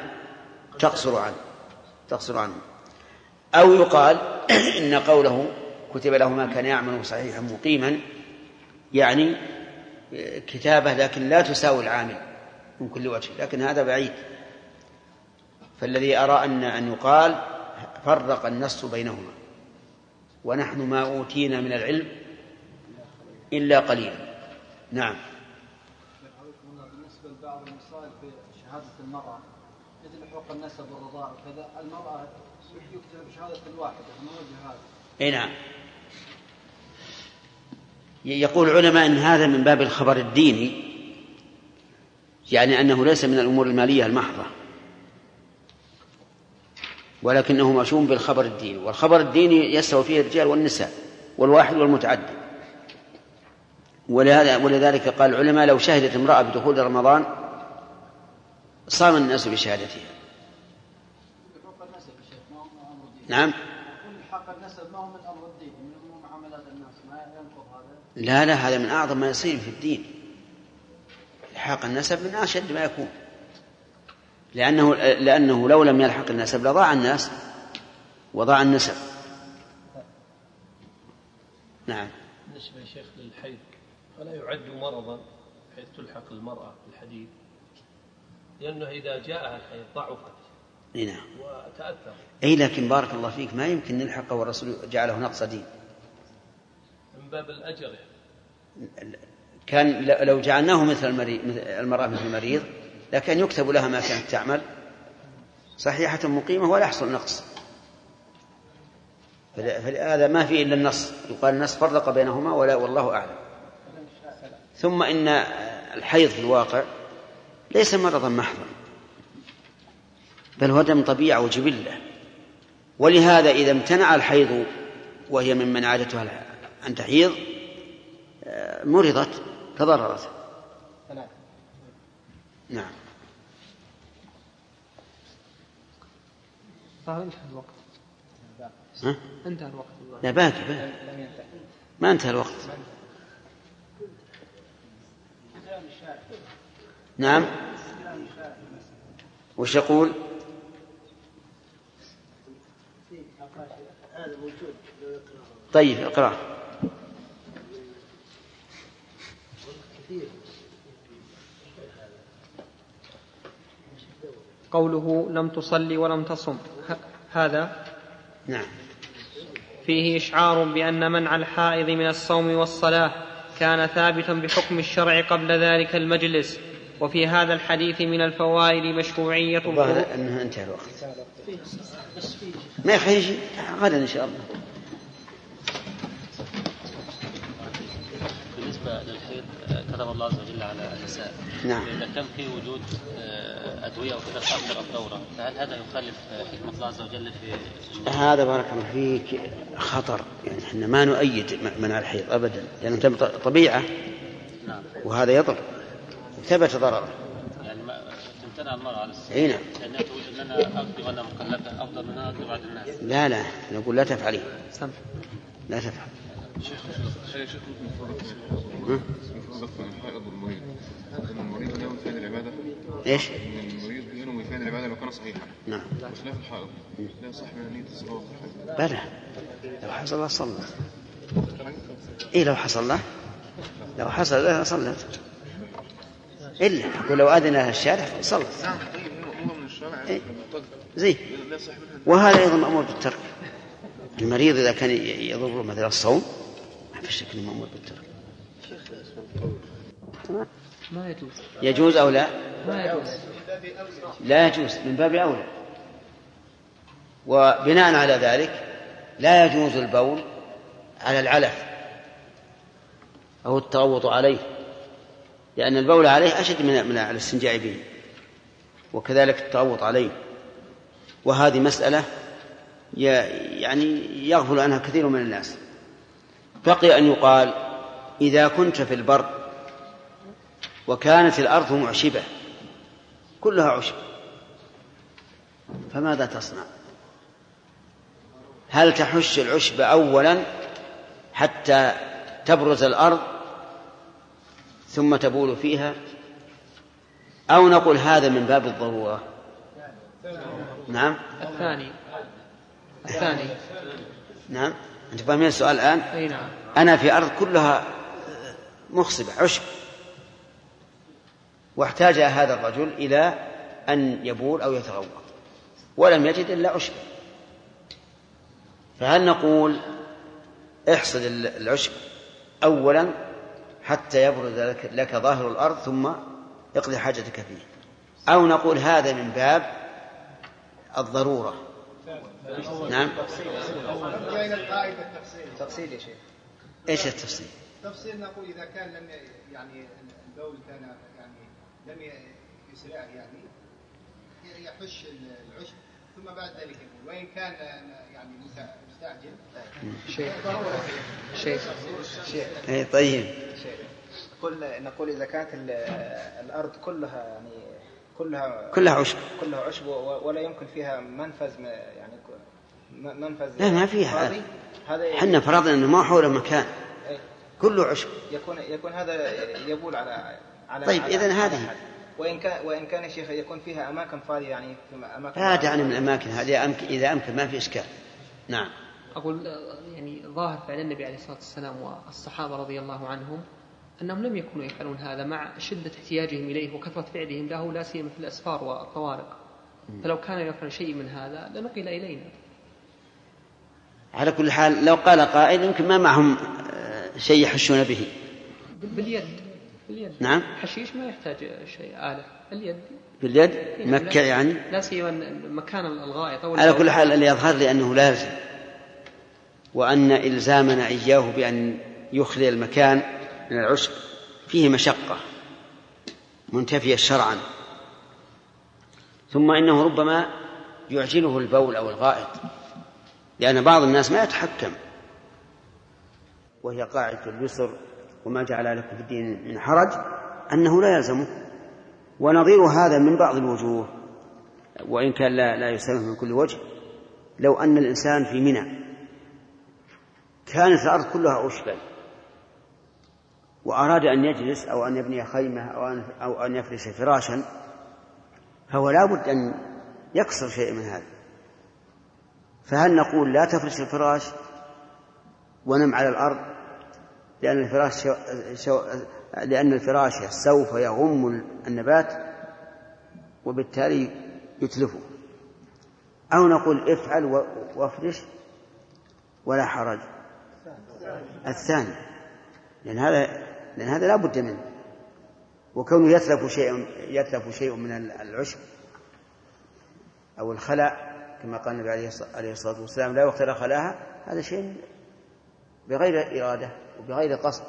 تقصر عنه. أو يقال إن قوله كتب له ما كان يعمل صحيحا مقيما يعني كتابة لكن لا تساوي العامل من كل وجه، لكن هذا بعيد. فالذي أرى أن يقال فرق النص بينهما، ونحن ما أوتينا من العلم إلا قليلا. نعم. في شهادة المرأة مثل حقوق النسب والرضاع وكذا، المرأة يكتب بشهادة الواحدة ما وجه هذا؟ اي نعم. يقول العلماء ان هذا من باب الخبر الديني، يعني انه ليس من الامور الماليه المحضه، ولكنه مشؤوم بالخبر الديني، والخبر الديني يستوي فيه الرجال والنساء والواحد والمتعدد. ولذلك قال العلماء لو شهدت امرأة بدخول رمضان صام الناس بشهادتها. نعم. حق النسب ما هو من أمر الدين، من معاملات الناس، ما ينقض هذا. لا هذا من أعظم ما يصير في الدين. الحاق النسب من أشد ما يكون، لأنه لو لم يلحق النسب لضاع الناس وضاع النسب. نعم. بالنسبة يا شيخ للحيض فلا يعد مرضا حيث تلحق المرأة في الحديث، لأنه إذا جاءها الحيض ضعفت نعم وتأثر. أي لكن بارك الله فيك ما يمكن نلحقه والرسول جعله نقص دين من باب الأجر. كان لو جعلناه مثل المرأة مثل المريض لكن يكتب لها ما كانت تعمل صحيحة مقيمة ولا يحصل نقص. فهذا ما فيه إلا النص، يقال النص فرق بينهما والله أعلم. ثم إن الحيض في الواقع ليس مرضا محضا، بل هو دم طبيعة وجبلة، ولهذا إذا امتنع الحيض وهي ممن عادتها أن تحيض مرضت تضررت. نعم. انتهى الوقت. انتهى الوقت. لا باقي ما انتهى الوقت. نعم. وش يقول؟ طيب اقرأ. قوله لم تصلي ولم تصم، هذا نعم فيه إشعار بأن منع الحائض من الصوم والصلاة كان ثابتا بحكم الشرع قبل ذلك المجلس. وفي هذا الحديث من الفوائد مشروعية الخروج. أنها انتهى الوقت ما يخيجي غدا إن شاء الله. بالنسبة للحيض كتب الله عز وجل على النساء. نعم. إذا كان في وجود أدوية وكذا تأخر الدورة، فهل هذا يخالف حكمة الله عز وجل في هذا؟ بارك الله فيك خطر، يعني احنا ما نؤيد منع الحيض أبدا، لأنه يعني طبيعة. نعم. وهذا يضر ثبت ضرره. يعني ما تمتنع المرأة على الصلاة. أي نعم. لأنها تقول أن أنا أقضي وأنا مكلفة أفضل من أن أقضي بعد الناس. لا نقول لا تفعلي. لا تفعل. الحائض والمريض، المريض ينوي فعل العبادة. ايش؟ المريض ينوي فعل العبادة لو كان صحيحا. نعم. وخلاف الحائض لا يصح من نية الصلاة. بلى لو حصل الله صلت. إيه لو حصل الله صلت. إلا أقول لو أذن لها الشارع صلت. نعم. طيب هو من الشارع. إيه؟ زي. وهذا أيضا مأمور بالترك. المريض إذا كان يضر مثل الصوم ما في شك مأمور بالترك. ما يجوز. يجوز أو لا؟ ما يجوز. لا يجوز من باب أولى. وبناء على ذلك لا يجوز البول على العلف أو التغوط عليه، لأن البول عليه أشد من الاستنجاء به، وكذلك التغوط عليه. وهذه مسألة يعني يغفل عنها كثير من الناس. بقي أن يقال إذا كنت في البر وكانت الأرض معشبة كلها عشب فماذا تصنع؟ هل تحش العشب أولا حتى تبرز الأرض ثم تبول فيها، أو نقول هذا من باب الضرورة؟ نعم. الثاني. نعم. أنت فاهمين السؤال الآن؟ أي نعم. أنا في أرض كلها مخصبة عشب، واحتاج هذا الرجل إلى أن يبول أو يتغوط ولم يجد إلا عشب، فهل نقول احصد العشب أولا حتى يبرز لك ظاهر الأرض ثم اقضي حاجتك فيه؟ أو نقول هذا من باب الضرورة. نعم. تفصيل يا شيخ. إيش التفصيل؟ تفصيل نقول إذا كان لم يعني البول كان يعني لم يسرع يعني يحش العشب ثم بعد ذلك يقول، وإن كان يعني مستعجل شيء طيب. نقول إذا كانت الأرض كلها يعني كلها عشب ولا يمكن فيها منفذ يعني منفذ. لا ما فيها. حنا فرضنا أنه ما حوله مكان كله عشب. يكون هذا يبول على طيب إذن هذه. وإن كان شيخ يكون فيها أماكن فاضية يعني في أماكن. لا يعني من الأماكن هذه إذا أمكن ما في إشكال. نعم. أقول يعني ظاهر فعل النبي عليه الصلاة والسلام والصحابة رضي الله عنهم أنهم لم يكونوا يفعلون هذا مع شدة احتياجهم إليه وكثرة فعلهم له، لا سيما في الأسفار والطوارق. فلو كان يفعل شيء من هذا لنقل إلينا. على كل حال لو قال قائل يمكن ما معهم شيء يحشون به. باليد. نعم. حشيش ما يحتاج شيء آلة. باليد مكة يعني. لا سيما مكان الغائط. على كل حال اللي يظهر لي أنه لازم، وأن إلزامنا إياه بأن يخلي المكان من العشب فيه مشقة منتفية شرعا، ثم إنه ربما يعجله البول أو الغائط، لأن بعض الناس ما يتحكم، وهي قاعدة اليسر وما جعل لكم في الدين من حرج أنه لا يلزمه. ونظير هذا من بعض الوجوه وإن كان لا يسلم من كل وجه. لو أن الإنسان في منى كانت الأرض كلها عشبا وأراد أن يجلس أو أن يبني خيمة أو أن يفرش فراشا، فهو لا بد أن يكسر شيء من هذا. فهل نقول لا تفرش الفراش ونم على الأرض لأن الفراش سوف يغم النبات وبالتالي يتلفه، أو نقول افعل وافرش ولا حرج؟ الثاني، لأن هذا لا بد منه، وكونه يتلف شيء من العشب أو الخلاء كما قال النبي عليه الصلاة والسلام لا يقتل خلاها، هذا شيء بغير إرادة وبغير قصد.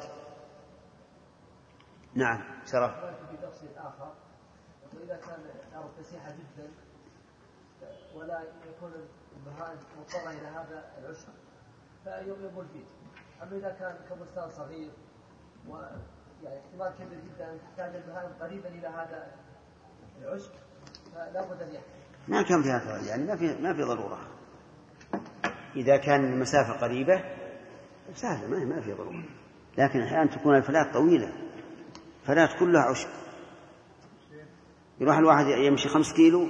نعم. شرف. في تفصيل آخر، وإذا كان الأرض فسيحة جدا ولا يكون البهائم مضطرة إلى هذا العشب فيبول فيه. أما إذا كان كبستان صغير ويعني احتمال كبير جدا أن تحتاج البهائم قريبا إلى هذا العشب فلا بد أن يحتاج. ما كان فيها فرق، يعني ما في ضرورة. إذا كان المسافة قريبة سهلة ما في ضرورة، لكن أحيانا تكون الفلات طويلة، فلات كلها عشب، يروح الواحد يمشي 5 كيلو.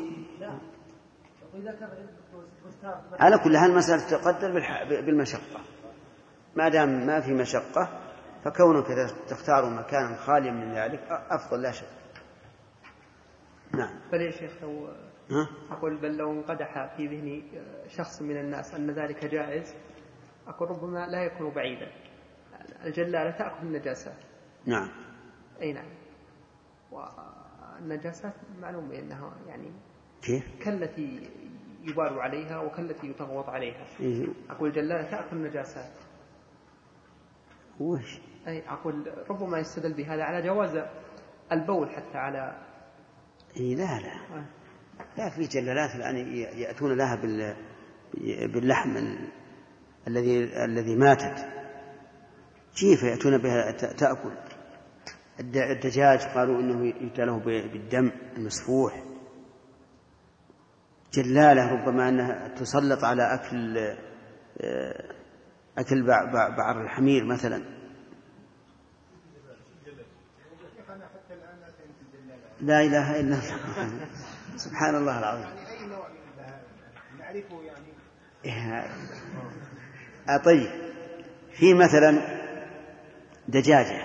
على كل حال المسألة تقدر بالمشقة، ما دام ما في مشقة فكونك تختار مكانا خاليا من ذلك أفضل لا شك. نعم. بل يا شيخ أقول بل لو انقدح في ذهني شخص من الناس أن ذلك جائز، أقول ربما لا يكون بعيدا. الجلالة تأكل النجاسات. نعم. أي نعم. والنجاسات معلوم بأنها يعني كيف؟ كالتي يبال عليها وكالتي يتغوط عليها. أقول الجلالة تأكل النجاسات. وش؟ أي أقول ربما يستدل بهذا على جواز البول حتى على. لا في جلالات الآن يأتون لها باللحم الذي ماتت، كيف يأتون بها تأكل؟ الدجاج قالوا إنه يؤتى له بالدم المسفوح. جلالة ربما أنها تسلط على أكل بعر الحمير مثلا. لا إله إلا الله. سبحان الله العظيم. أي نوع من البهائم نعرفه يعني. طيب في مثلا دجاج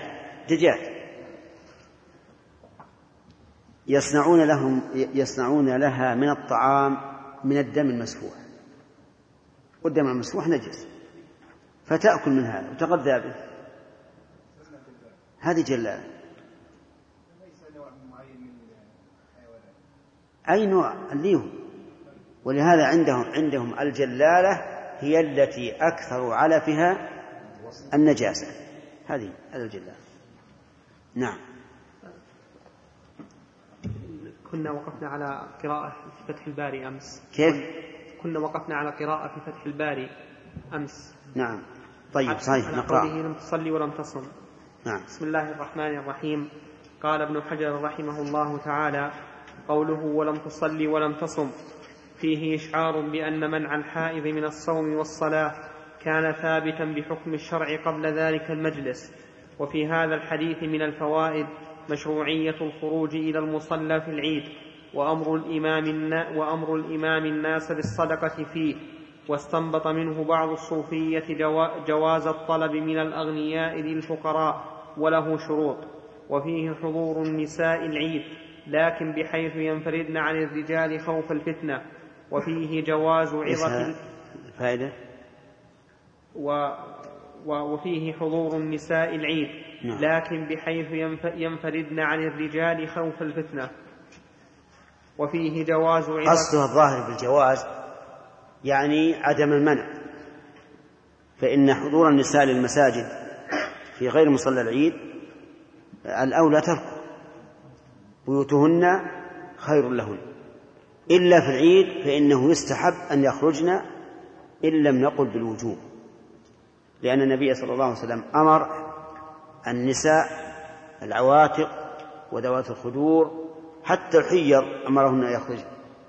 يصنعون لها من الطعام من الدم المسفوح، والدم المسفوح نجس، فتأكل من هذا وتغذى به، هذه جلالة. أي نوع ليهم. ولهذا عندهم الجلالة هي التي أكثر علفها النجاسة، هذه الجلالة. نعم. كنا وقفنا على قراءة في فتح الباري أمس. كيف؟ كنا وقفنا على قراءة في فتح الباري أمس. نعم. طيب صحيح نقرأ. قوله لم تصلي ولم تصم. نعم. بسم الله الرحمن الرحيم. قال ابن حجر رحمه الله تعالى: قوله ولم تصلي ولم تصم فيه إشعار بأن منع الحائض من الصوم والصلاة كان ثابتا بحكم الشرع قبل ذلك المجلس. وفي هذا الحديث من الفوائد مشروعية الخروج إلى المصلى في العيد، وأمر الإمام الناس بالصدقة فيه. واستنبط منه بعض الصوفية جواز الطلب من الأغنياء للفقراء وله شروط. وفيه حضور النساء العيد لكن بحيث ينفردن عن الرجال خوف الفتنة. وفيه جواز عظة الفائدة. وفيه حضور النساء العيد لكن بحيث ينفردن عن الرجال خوف الفتنة. وفيه جواز عظة. قصدها الظاهر بالجواز يعني عدم المنع، فإن حضور النساء للمساجد في غير مصلى العيد الأولى ترك، بيوتهن خير لهن، إلا في العيد فإنه يستحب أن يخرجن إن لم نقل بالوجوب، لأن النبي صلى الله عليه وسلم أمر النساء العواتق وذوات الخدور حتى الحيض أمرهن أن يخرجن،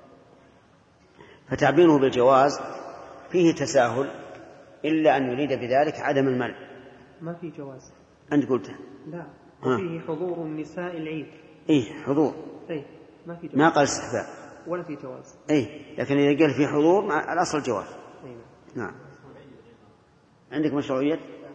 فتعبيره بالجواز فيه تساهل إلا أن يريد بذلك عدم المنع. ما في جواز أنت قلته. لا. وفيه حضور النساء العيد. إيه حضور. إيه ما في جواز. ما قال استحباب ولا في جواز. إيه لكن إذا قال في حضور مع الأصل جواز. أيه. نعم. عندك مشروعية؟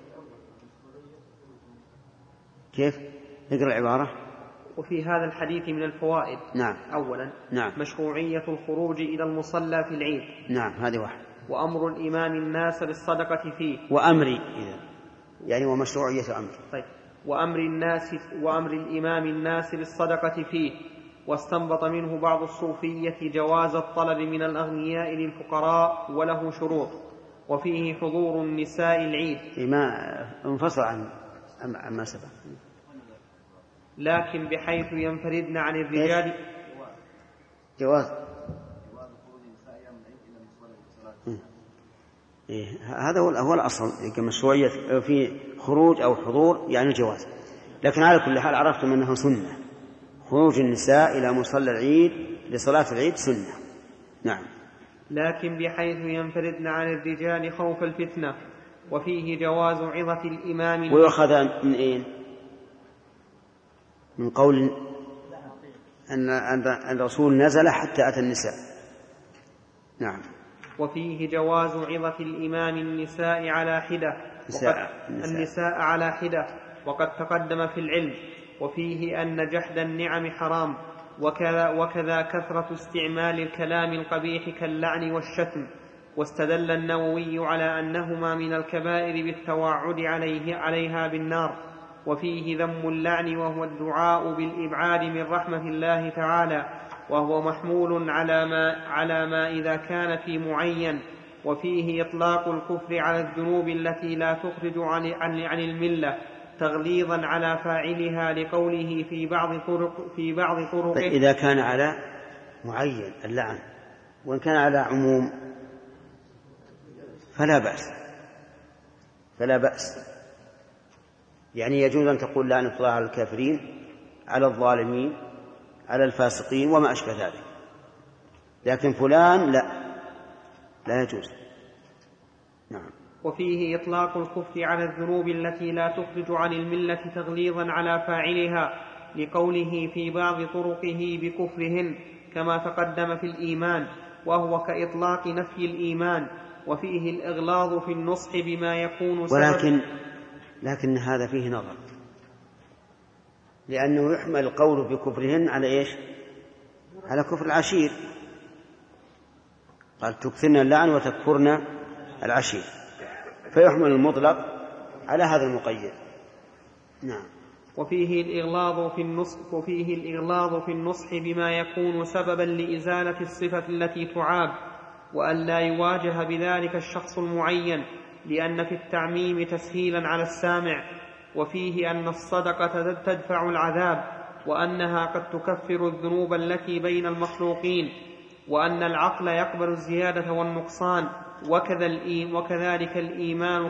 كيف؟ نقرأ العبارة. وفي هذا الحديث من الفوائد. نعم. أولا نعم. مشروعية الخروج إلى المصلى في العيد. نعم هذه واحد. وأمر الإمام الناس بالصدقة فيه. وأمري إذا يعني ومشروعية أمر. طيب. وأمر الإمام الناس بالصدقة فيه. واستنبط منه بعض الصوفية جواز الطلب من الأغنياء للفقراء وله شروط. وفيه حضور النساء العيد. ما انفصل عن ما سبق. لكن بحيث ينفردن عن الرجال. جواز. إيه هذا هو الأصل، مشروعية في خروج أو حضور يعني الجواز. لكن على كل حال عرفتم أنه سنة، خروج النساء إلى مصلى العيد لصلاة العيد سنة. نعم. لكن بحيث ينفردن عن الرجال خوف الفتنة. وفيه جواز عظة الإمام. ويؤخذ من إيه؟ من قول أن الرسول نزل حتى أتى النساء. نعم. وفيه جواز عظة الإمام النساء على حدة. النساء على حدة وقد تقدم في العلم. وفيه أن جحد النعم حرام، وكذا كثرة استعمال الكلام القبيح كاللعن والشتم. واستدل النووي على أنهما من الكبائر بالتوعد عليها بالنار. وفيه ذم اللعن وهو الدعاء بالإبعاد من رحمة الله تعالى، وهو محمول على ما إذا كان في معين. وفيه إطلاق الكفر على الذنوب التي لا تخرج عن الملة تغليظا على فاعلها لقوله في بعض طرقه. إذا كان على معين اللعن، وإن كان على عموم فلا بأس. يعني يجوز أن تقول لعنة الله على الكافرين، على الظالمين، على الفاسقين وما أشبه ذلك، لكن فلان لا يجوز. نعم. وفيه إطلاق الكفر على الذنوب التي لا تخرج عن الملة تغليظا على فاعلها لقوله في بعض طرقه بكفرهن كما تقدم في الإيمان، وهو كإطلاق نفي الإيمان. وفيه الإغلاظ في النصح بما يكون سبب. لكن هذا فيه نظر، لأنه يحمل القول بكفرهن على إيش؟ على كفر العشير. قال تكثرن اللعن وتكفرن العشير، فيحمل المطلق على هذا المقيد. نعم. وفيه الإغلاظ في النصح بما يكون سببا لإزالة الصفة التي تعاب، وأن لا يواجه بذلك الشخص المعين، لأن في التعميم تسهيلا على السامع. وفيه أن الصدقة تدفع العذاب، وأنها قد تكفر الذنوب التي بين المخلوقين، وأن العقل يقبل الزيادة والنقصان، وكذلك الإيمان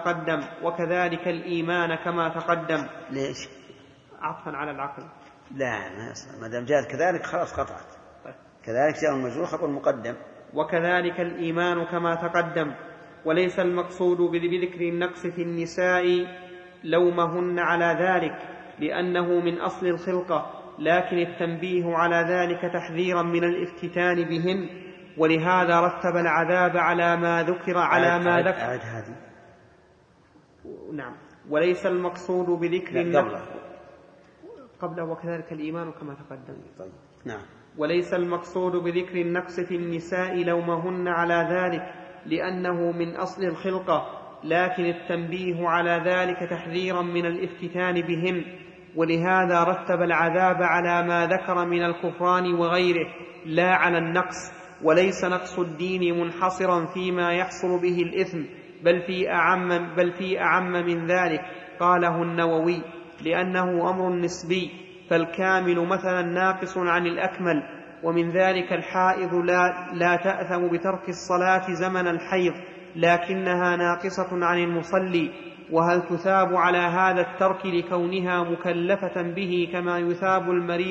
كما تقدم. ليش؟ عطفا على العقل. لا، ما دام جاءت كذلك خلاص قطعت. كذلك جاء المجرور خبر مقدم. وكذلك الإيمان كما تقدم. وليس المقصود بذكر النقص في النساء لومهن على ذلك، لأنه من أصل الخلقة، لكن التنبيه على ذلك تحذيرا من الافتتان بهن، ولهذا رتب العذاب على ما ذكر هذه. نعم. وليس المقصود بذكر النقص قبل وكذلك الإيمان كما تقدم. طيب. نعم. وليس المقصود بذكر النقص في النساء لومهن على ذلك، لأنه من أصل الخلقة، لكن التنبيه على ذلك تحذيرا من الافتتان بهن، ولهذا رتب العذاب على ما ذكر من الكفران وغيره، لا على النقص. وليس نقص الدين منحصرا فيما يحصل به الإثم، بل في أعم من ذلك، قاله النووي، لأنه أمر نسبي، فالكامل مثلا ناقص عن الأكمل. ومن ذلك الحائض لا تأثم بترك الصلاة زمن الحيض، لكنها ناقصة عن المصلي. وهل تثاب على هذا الترك لكونها مكلفة به كما يثاب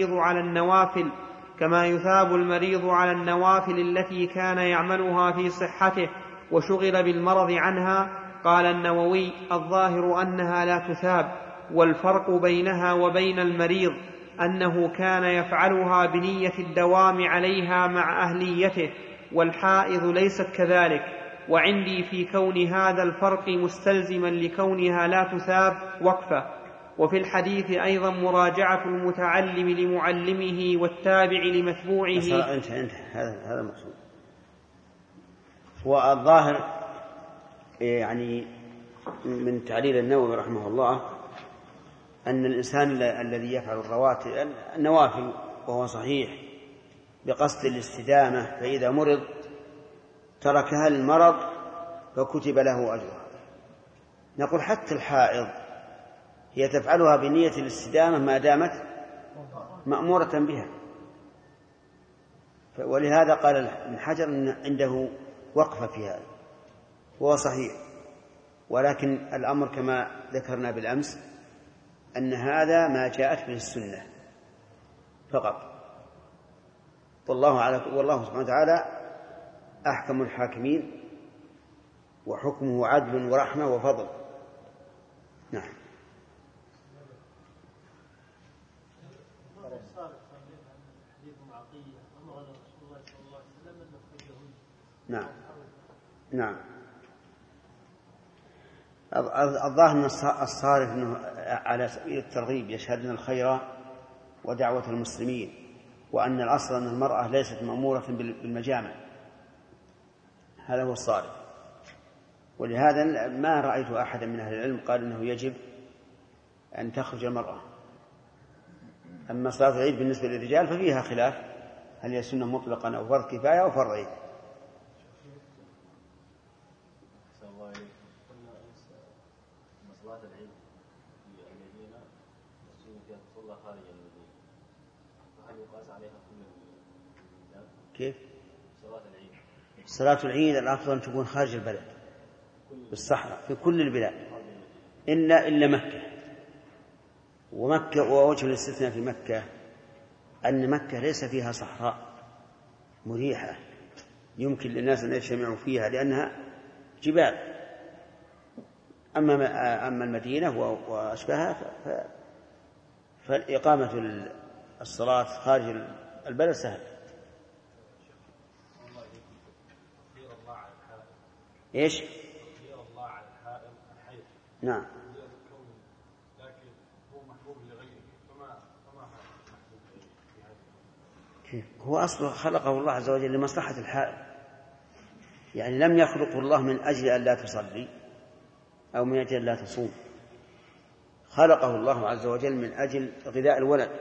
المريض على النوافل التي كان يعملها في صحته وشغل بالمرض عنها؟ قال النووي: الظاهر أنها لا تثاب، والفرق بينها وبين المريض أنه كان يفعلها بنية الدوام عليها مع أهليته، والحائض ليست كذلك. وعندي في كون هذا الفرق مستلزما لكونها لا تثاب وقفة. وفي الحديث أيضا مراجعة المتعلم لمعلمه والتابع لمتبوعه. انت هذا المقصود. والظاهر يعني من تعليل النووي رحمه الله أن الإنسان الذي يفعل النوافل وهو صحيح بقصد الاستدامة، فإذا مرض تركها للمرض فكتب له أجرها. نقول حتى الحائض هي تفعلها بنية الاستدامة ما دامت مأمورة بها، ولهذا قال ابن حجر إن عنده وقفة في هذا، وهو صحيح. ولكن الأمر كما ذكرنا بالأمس أن هذا ما جاءت به السنة فقط، والله سبحانه وتعالى أحكم الحاكمين، وحكمه عدل ورحمة وفضل. نعم. نعم. الظاهر أن الصارف أنه على سبيل الترغيب يشهدن الخير ودعوة المسلمين، وأن الأصل أن المرأة ليست مأمورة بالمجامع، هذا هو الصارف. ولهذا ما رأيت أحدا من أهل العلم قال أنه يجب أن تخرج المرأة. أما صلاة العيد بالنسبة للرجال ففيها خلاف، هل هي سنة مطلقا أو فرض كفاية أو فرض عيد. كيف؟ صلاة العيد الأفضل أن تكون خارج البلد بالصحراء في كل البلاد إلا مكة. ومكة ووجه الاستثناء في مكة أن مكة ليس فيها صحراء مريحة يمكن للناس أن يجتمعوا فيها لأنها جبال. أما المدينة وأشباهها فالإقامة الصلاة خارج البلد سهل. إيش؟ نعم. هو أصله خلقه الله عز وجل لمصلحة الحائض، يعني لم يخلقه الله من أجل أن لا تصلي أو من أجل أن لا تصوم، خلقه الله عز وجل من أجل غذاء الولد،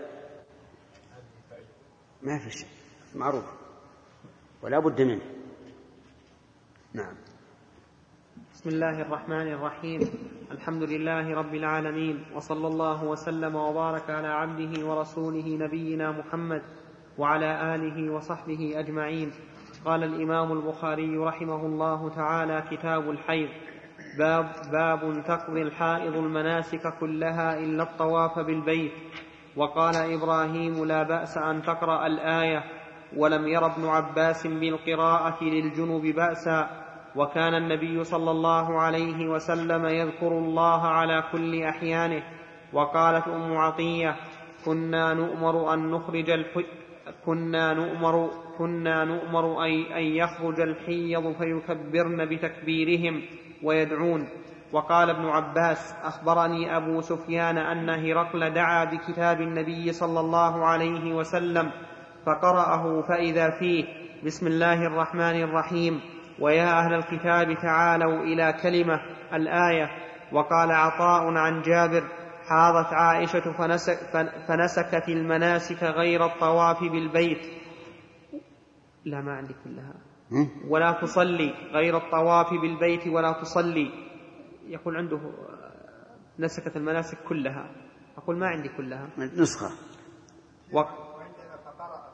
ما في شيء معروف ولا بد منه. نعم. بسم الله الرحمن الرحيم. الحمد لله رب العالمين، وصلى الله وسلم وبارك على عبده ورسوله نبينا محمد وعلى آله وصحبه أجمعين. قال الإمام البخاري رحمه الله تعالى: كتاب الحيض. باب تقضي الحائض المناسك كلها إلا الطواف بالبيت. وقال إبراهيم: لا بأس أن تقرأ الآية، ولم ير ابن عباس بالقراءة للجنب بأسا، وكان النبي صلى الله عليه وسلم يذكر الله على كل أحيانه. وقالت أم عطية: كنا نؤمر أن يخرج الحيض فيكبرن بتكبيرهم ويدعون. وقال ابن عباس: أخبرني أبو سفيان أن هرقل دعا بكتاب النبي صلى الله عليه وسلم فقرأه فإذا فيه: بسم الله الرحمن الرحيم، ويا أهل الكتاب تعالوا إلى كلمة، الآية. وقال عطاء عن جابر: حاضت عائشة فنسكت المناسك غير الطواف بالبيت، لا ما عندي كلها، ولا تصلي، غير الطواف بالبيت ولا تصلي. يقول عنده نسكت المناسك كلها، أقول ما عندي كلها نسخة. وعندنا فقرأ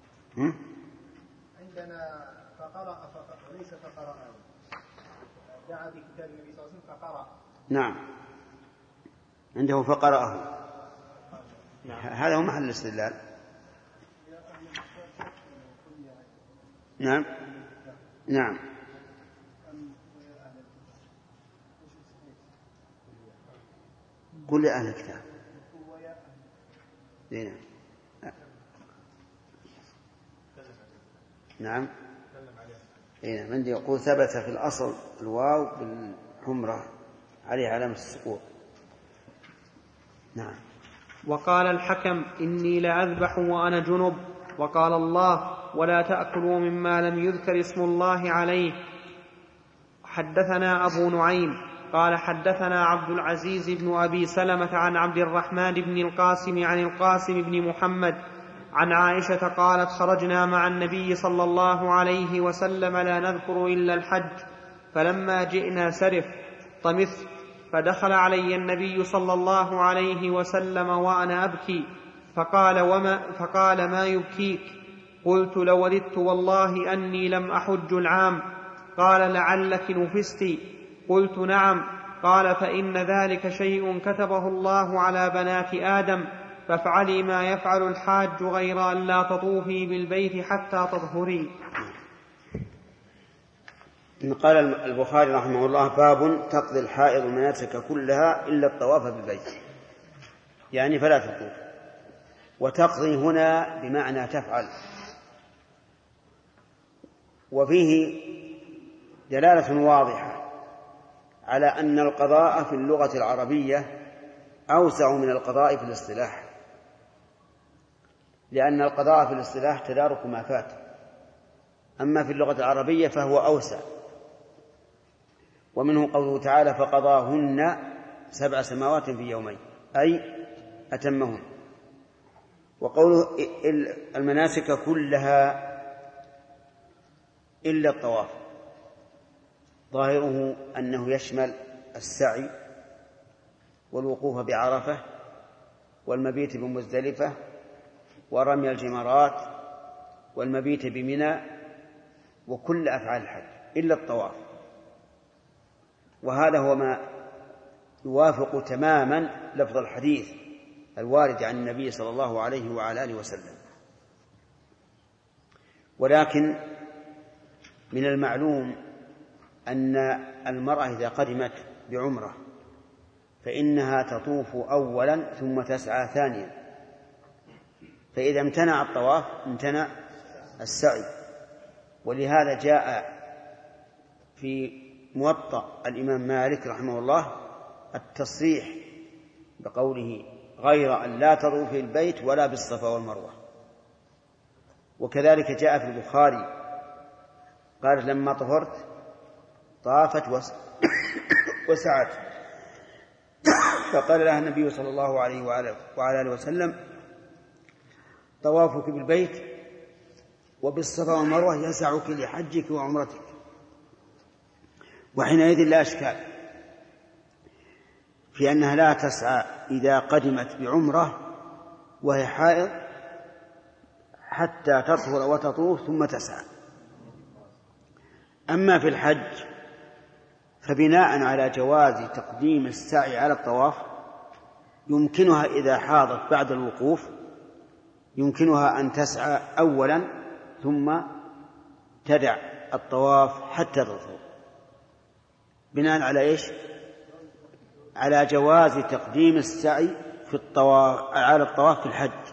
عندنا فقرأ فقط وليس فقرأ، دعا بكتاب النبي صلى الله عليه وسلم فقرأ. نعم، عنده فقرأه. هذا هو محل الاستدلال. نعم نعم. قل يا أهل الكتاب. نعم. نعم. عندي يقول ثبت في الأصل الواو بالحمرة عليه علامة السقوط. نعم. وقال الحكم: إني لأذبح وأنا جنب. وقال الله: ولا تأكلوا مما لم يذكر اسم الله عليه. حدثنا أبو نعيم قال حدثنا عبد العزيز بن أبي سلمة عن عبد الرحمن بن القاسم عن القاسم بن محمد عن عائشة قالت: خرجنا مع النبي صلى الله عليه وسلم لا نذكر إلا الحج، فلما جئنا سرف طمث، فدخل علي النبي صلى الله عليه وسلم وأنا أبكي، فقال: ما يبكيك؟ قلت: لوددت والله أني لم أحج العام. قال: لعلك نفست؟ قلت: نعم. قال: فإن ذلك شيء كتبه الله على بنات آدم، فافعلي ما يفعل الحاج غير أن لا تطوفي بالبيت حتى تطهري. قال البخاري رحمه الله: باب تقضي الحائض المناسك كلها إلا الطواف بالبيت، يعني فلا تطوف. وتقضي هنا بمعنى تفعل، وفيه دلالة واضحة على أن القضاء في اللغة العربية أوسع من القضاء في الاصطلاح، لأن القضاء في الاصطلاح تدارك ما فات، أما في اللغة العربية فهو أوسع. ومنه قوله تعالى: فقضاهن 7 سماوات في يومين، أي أتمهن. وقوله المناسك كلها إلا الطواف، ظاهره أنه يشمل السعي والوقوف بعرفة والمبيت بمزدلفة ورمي الجمرات والمبيت بمنى وكل أفعال الحج إلا الطواف. وهذا هو ما يوافق تماما لفظ الحديث الوارد عن النبي صلى الله عليه وعلى آله وسلم. ولكن من المعلوم أن المرأة إذا قدمت بعمرة فإنها تطوف أولا ثم تسعى ثانيا، فإذا امتنع الطواف امتنع السعي. ولهذا جاء في موطأ الإمام مالك رحمه الله التصريح بقوله: غير أن لا تطوف في البيت ولا بالصفا والمروة. وكذلك جاء في البخاري قالت: لما طهرت طافت وسعت فقال لها النبي صلى الله عليه وعلى آله وسلم: طوافك بالبيت وبالصفا والمروة يسعك لحجك وعمرتك. وحينئذ لا أشكال في أنها لا تسعى إذا قدمت بعمرة وهي حائض حتى تطهر وتطوف ثم تسعى. أما في الحج فبناء على جواز تقديم السعي على الطواف يمكنها إذا حاضت بعد الوقوف يمكنها أن تسعى أولا ثم تدع الطواف حتى تطهر، بناء على إيش؟ على جواز تقديم السعي في الطواف على الطواف في الحج.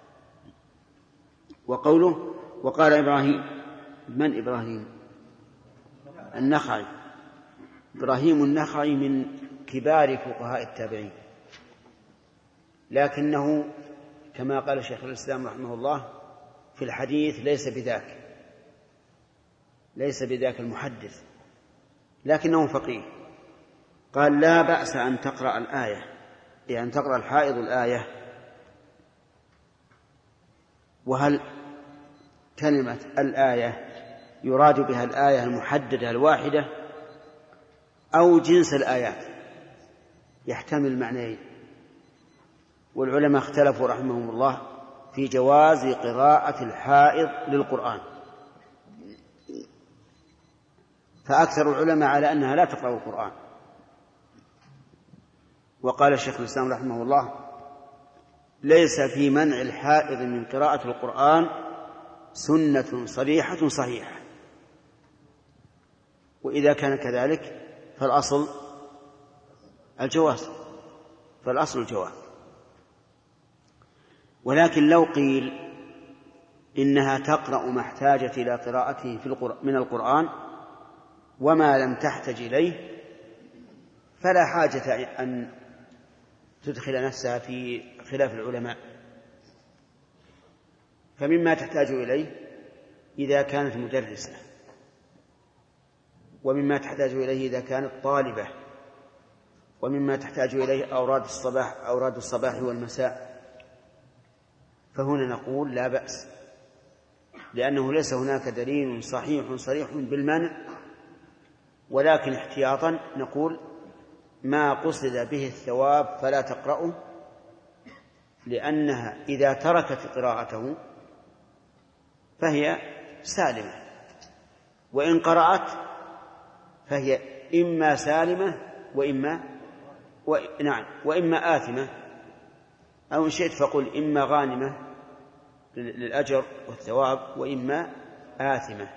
وقوله: وقال إبراهيم. من إبراهيم؟ النخعي. إبراهيم النخعي من كبار فقهاء التابعين، لكنه كما قال شيخ الإسلام رحمه الله في الحديث ليس بذاك المحدث، لكنه فقيه. قال: لا بأس أن تقرأ الآية، يعني أن تقرأ الحائض الآية. وهل كلمة الآية يراد بها الآية المحددة الواحدة أو جنس الآيات؟ يحتمل معنيين، والعلماء اختلفوا رحمهم الله في جواز قراءة الحائض للقرآن، فأكثر العلماء على أنها لا تقرأ القرآن. وقال الشيخ الإسلام رحمه الله: ليس في منع الحائض من قراءة القرآن سنة صريحة صحيحة، وإذا كان كذلك فالأصل الجواز. ولكن لو قيل إنها تقرأ ما احتاجت إلى قراءته من القرآن وما لم تحتج إليه فلا حاجة أن تدخل نفسها في خلاف العلماء. فمما تحتاج إليه إذا كانت مدرسة، ومما تحتاج إليه إذا كانت طالبة، ومما تحتاج إليه أوراد الصباح والمساء. فهنا نقول لا بأس، لأنه ليس هناك دليل صريح بالمنع، ولكن احتياطا نقول ما قصد به الثواب فلا تقرأه، لأنها إذا تركت قراءته فهي سالمة، وإن قرأت فهي إما سالمة وإما آثمة، أو إن شئت فقل إما غانمة للأجر والثواب وإما آثمة.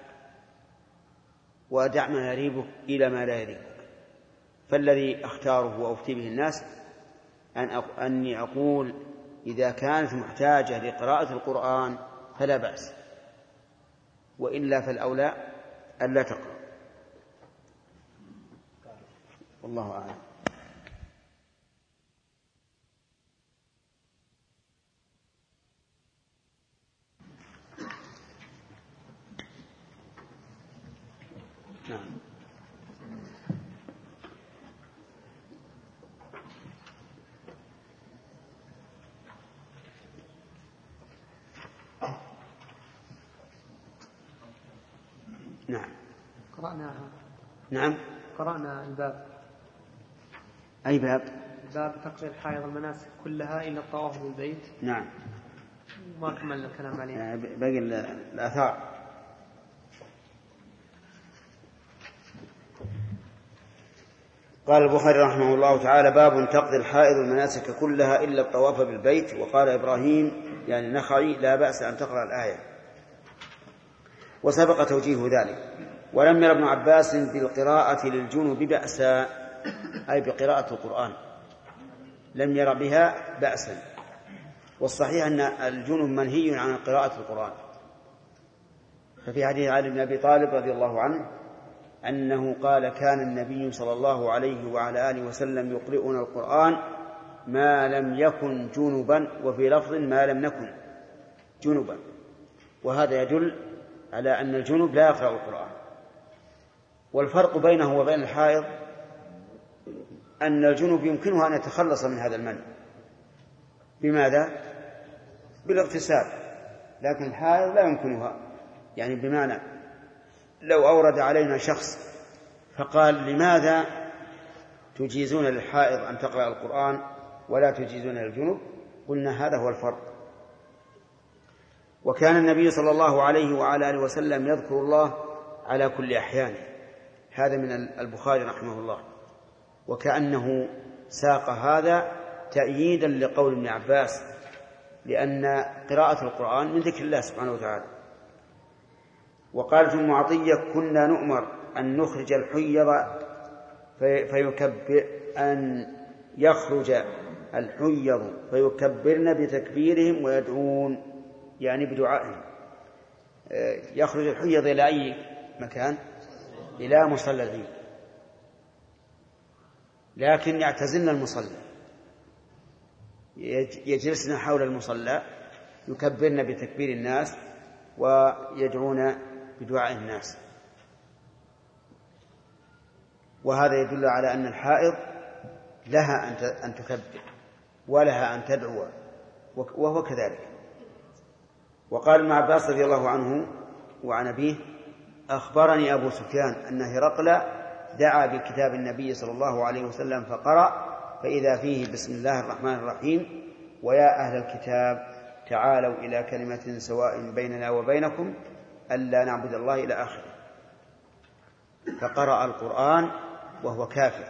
ودع ما يريبك إلى ما لا يريبك. فالذي أختاره وأفتي به الناس أني أقول إذا كانت محتاجة لقراءة القرآن فلا بأس، وإلا فالأولى ألا تقرأ. والله أعلم. نعم. نعم. قرأناها. نعم. قرأنا الباب. أي باب؟ باب تقضي الحائض المناسك كلها إلا الطواف بالبيت. نعم. ما كملنا الكلام عليه. باقي الآثار. قال البخاري رحمه الله تعالى: باب تقضي الحائض المناسك كلها إلا الطواف بالبيت. وقال إبراهيم يعني النخعي: لا بأس أن تقرأ الآية. وسبق توجيه ذلك. ولم ير ابن عباس بالقراءة للجنوب بأسا، أي بقراءة القرآن، لم ير بها بأسا. والصحيح أن الجنوب منهي عن قراءة القرآن. ففي حديث علي بن أبي طالب رضي الله عنه أنه قال: كان النبي صلى الله عليه وعلى آله وسلم يقرئنا القرآن ما لم يكن جنبا، وفي لفظ ما لم نكن جنبا. وهذا يدل على أن الجنب لا يقرأ القرآن. والفرق بينه وبين الحائض أن الجنوب يمكنه أن يتخلص من هذا المنع. بماذا؟ بالاغتسال. لكن الحائض لا يمكنها، يعني بمعنى لو أورد علينا شخص فقال لماذا تجيزون للحائض أن تقرأ القرآن ولا تجيزون للجنوب، قلنا هذا هو الفرق. وكان النبي صلى الله عليه وعلى آله وسلم يذكر الله على كل أحيانه. هذا من البخاري رحمه الله، وكأنه ساق هذا تأييدا لقول ابن عباس، لأن قراءة القرآن من ذكر الله سبحانه وتعالى. وقالت أم عطية كنا نؤمر أن نخرج الحيض فيكبر، أن يخرج الحيض فيكبرن بتكبيرهم ويدعون، يعني بدعائهم. يخرج الحيض إلى أي مكان؟ إلى مصلى العيد، لكن يعتزلن المصلى، يجلسن حول المصلى يكبرن بتكبير الناس ويدعون بدعاء الناس. وهذا يدل على أن الحائض لها أن تكبر ولها أن تدعو، وهو كذلك. وقال ابن عباس رضي الله عنه وعن أبيه أخبرني أبو سفيان أن هرقل دعا بكتاب النبي صلى الله عليه وسلم فقرأ فإذا فيه بسم الله الرحمن الرحيم ويا أهل الكتاب تعالوا إلى كلمة سواء بيننا وبينكم ألا نعبد الله إلى آخره. فقرأ القرآن وهو كافر،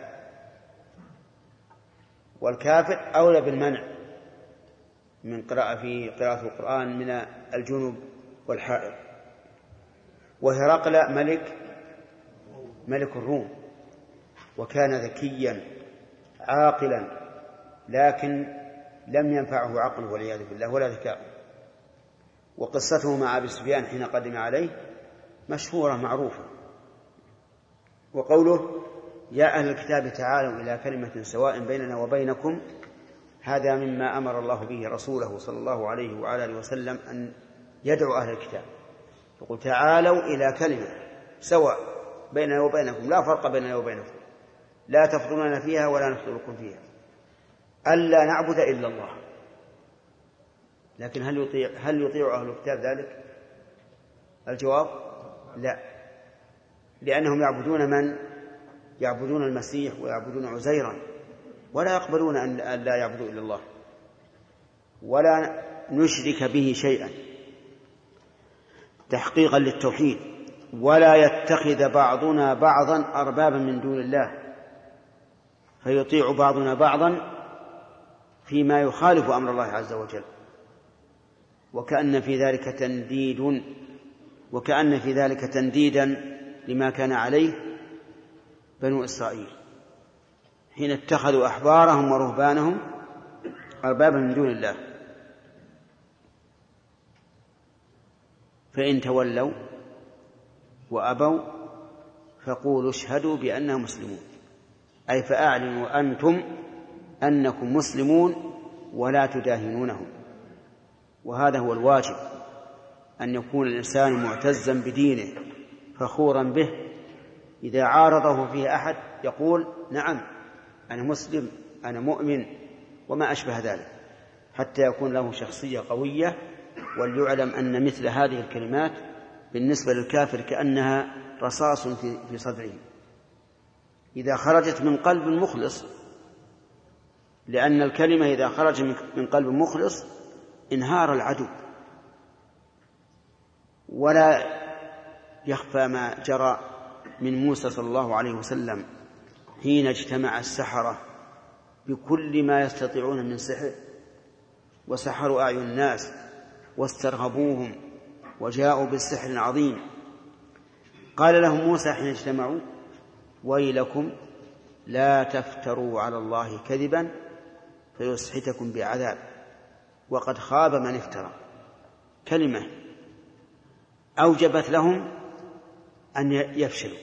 والكافر أولى بالمنع من قراءة القرآن من الجنوب والحائض. وهرقل ملك الروم، وكان ذكيا عاقلا، لكن لم ينفعه عقله والعياذ بالله ولا ذكاء. وقصته مع أبي سفيان حين قدم عليه مشهورة معروفة. وقوله يا أهل الكتاب تعالوا إلى كلمة سواء بيننا وبينكم، هذا مما أمر الله به رسوله صلى الله عليه وعلى آله وسلم أن يدعو أهل الكتاب، يقول تعالوا إلى كلمة سواء بيننا وبينكم، لا فرق بيننا وبينكم، لا تفضلون فيها ولا نفضلكم فيها، ألا نعبد إلا الله. لكن هل يطيع أهل الكتاب ذلك؟ الجواب لا، لأنهم يعبدون من؟ يعبدون المسيح ويعبدون عزيرا، ولا يقبلون أن لا يعبدوا إلا الله ولا نشرك به شيئا تحقيقا للتوحيد، ولا يتخذ بعضنا بعضا أربابا من دون الله فيطيع بعضنا بعضا فيما يخالف أمر الله عز وجل. وكأن في ذلك تنديدا لما كان عليه بنو إسرائيل حين اتخذوا أحبارهم ورهبانهم أربابا من دون الله. فإن تولوا وأبوا فقولوا اشهدوا بأننا مسلمون، أي فأعلنوا أنتم أنكم مسلمون ولا تداهنونهم. وهذا هو الواجب، أن يكون الإنسان معتزا بدينه فخورا به، إذا عارضه فيه أحد يقول نعم أنا مسلم أنا مؤمن وما أشبه ذلك، حتى يكون له شخصية قوية. وليعلم أن مثل هذه الكلمات بالنسبة للكافر كأنها رصاص في صدره إذا خرجت من قلب مخلص، لأن الكلمة إذا خرج من قلب مخلص انهار العدو. ولا يخفى ما جرى من موسى صلى الله عليه وسلم حين اجتمع السحرة بكل ما يستطيعون من سحر وسحروا أعين الناس واسترهبوهم وجاءوا بالسحر عظيم. قال لهم موسى حين اجتمعوا ويلكم لا تفتروا على الله كذبا فيسحتكم بعذاب وقد خاب من افترى. كلمة أوجبت لهم أن يفشلوا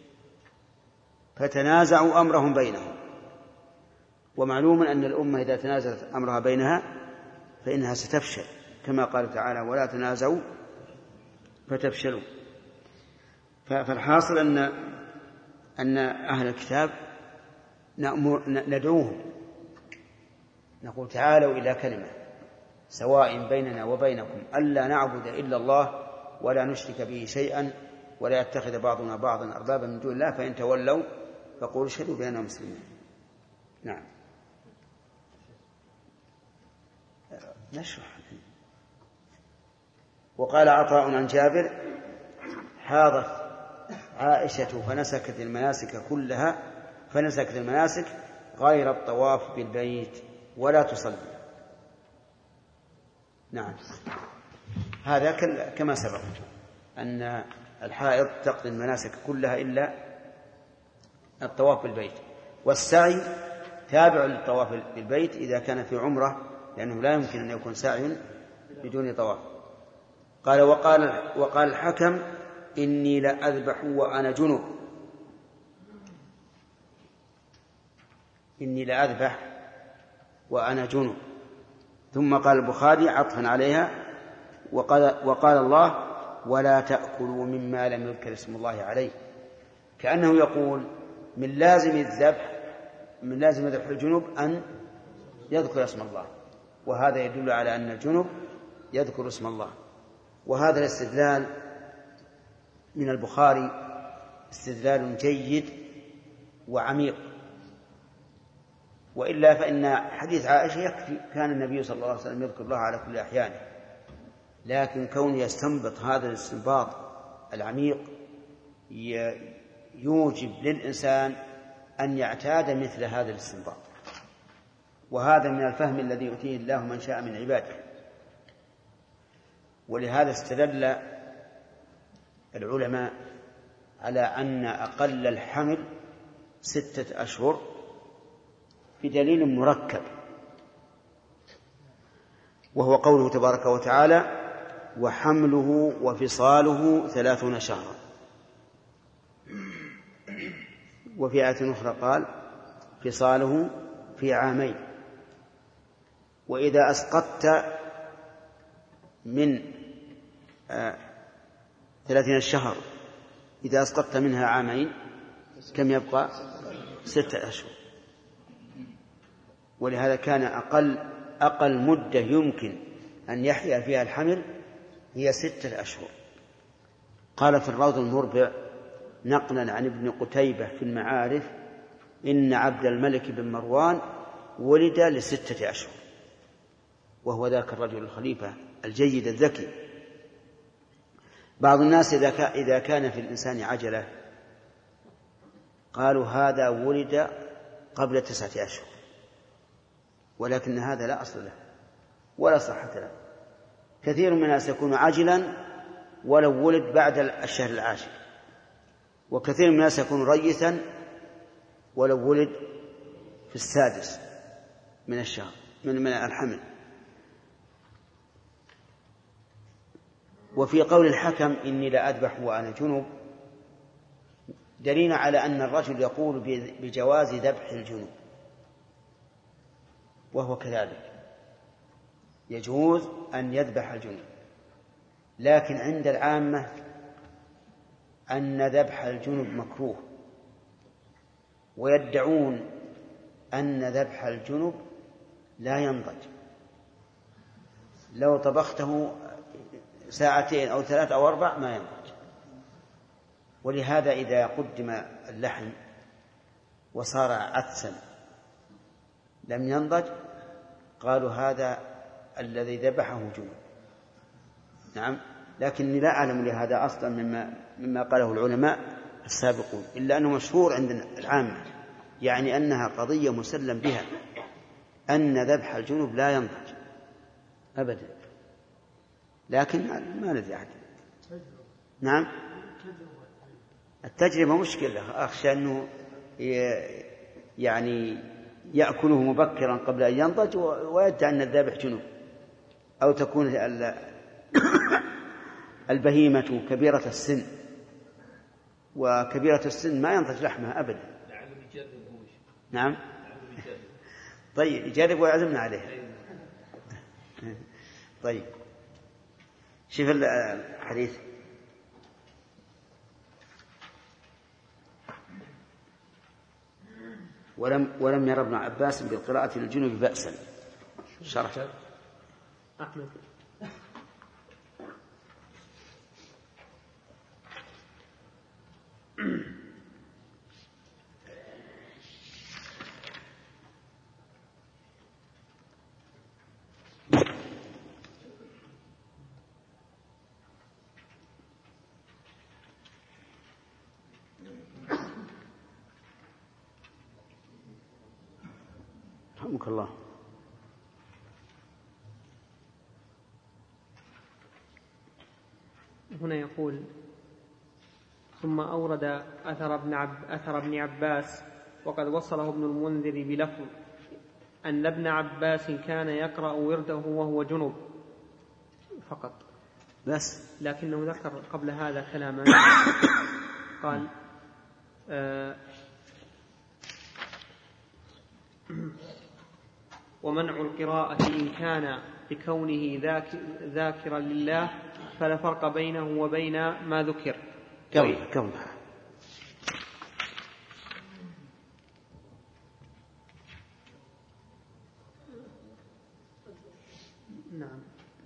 فتنازعوا أمرهم بينهم. ومعلوم أن الأمة إذا تنازلت أمرها بينها فإنها ستفشل، كما قال تعالى ولا تنازعوا فتفشلوا. فالحاصل أن أهل الكتاب ندعوهم نقول تعالوا إلى كلمة سواء بيننا وبينكم ألا نعبد إلا الله ولا نشرك به شيئا ولا يتخذ بعضنا بعضا أربابا من دون الله فإن تولوا فقولوا اشهدوا بأننا مسلمون. نعم نشرح. وقال عطاء عن جابر حاضت عائشة فنسكت المناسك غير الطواف بالبيت ولا تصلي. نعم هذا كما سبق أن الحائض تقضي المناسك كلها إلا الطواف بالبيت، والسعي تابع للطواف بالبيت إذا كان في عمرة لأنه لا يمكن أن يكون سعي بدون طواف. قال وقال الحكم إني لأذبح وأنا جنب. إني لأذبح وأنا جنب. ثم قال البخاري عطفا عليها وقال الله ولا تأكلوا مما لم يذكر اسم الله عليه، كأنه يقول من لازم ذبح الجنوب أن يذكر اسم الله، وهذا يدل على أن الجنوب يذكر اسم الله. وهذا الاستدلال من البخاري استدلال جيد وعميق، وإلا فإن حديث عائشة يكفي، كان النبي صلى الله عليه وسلم يذكر الله على كل أحيانه، لكن كون يستنبط هذا الاستنباط العميق يوجب للإنسان أن يعتاد مثل هذا الاستنباط، وهذا من الفهم الذي يؤتيه الله من شاء من عباده. ولهذا استدل العلماء على أن أقل الحمل 6 أشهر بدليل مركب، وهو قوله تبارك وتعالى وحمله وفصاله 30 شهرا. وفي آية أخرى قال فصاله في عامين. وإذا أسقطت من 30 شهر إذا أسقطت منها عامين كم يبقى؟ 6 أشهر. ولهذا كان أقل مدة يمكن أن يحيا فيها الحمل هي 6 أشهر. قال في الروض المربع نقلا عن ابن قتيبة في المعارف إن عبد الملك بن مروان ولد ل6 أشهر، وهو ذاك الرجل الخليفة الجيد الذكي. بعض الناس إذا كان في الإنسان عجلة قالوا هذا ولد قبل 9 أشهر، ولكن هذا لا أصل له ولا صحة له. كثير من الناس يكون عاجلا ولو ولد بعد الشهر العاشر، وكثير من الناس يكون ريثا ولو ولد في 6 من الشهر من الحمل. وفي قول الحكم إني لأذبح وأنا جنب دليل على أن الرجل يقول بجواز ذبح الجنوب، وهو كذلك يجوز أن يذبح الجنوب، لكن عند العامة أن ذبح الجنوب مكروه، ويدعون أن ذبح الجنوب لا ينضج، لو طبخته 2 أو 3 أو 4 ما ينضج. ولهذا إذا قدم اللحم وصار عدسا لم ينضج قالوا هذا الذي ذبحه جنوب. نعم، لكني لا أعلم لهذا أصلا مما قاله العلماء السابقون، إلا أنه مشهور عند العامة، يعني أنها قضية مسلم بها أن ذبح الجنوب لا ينضج أبدا، لكن ما ندري أحد. نعم، التجربة مشكلة، أخشى أنه يعني يأكله مبكرا قبل أن ينضج ويدعي أن الذابح جنوب، أو تكون البهيمة كبيرة السن، وكبيرة السن ما ينضج لحمها أبدا. نعم، طيب يجرب ويعزمنا عليه. طيب شوف الحديث. ولم ير ابن عباس بالقراءة للجنوب بأسا. شرح أحمد. رحمك الله. هنا يقول: ثم أورد أثر ابن عباس وقد وصله ابن المنذر بلفظ أن ابن عباس كان يقرأ ورده وهو جنب فقط بس، لكنه ذكر قبل هذا كلاما قال: ومنع القراءة إن كان بكونه ذاكرا لله فلا فرق بينه وبين ما ذكر. كم نعم.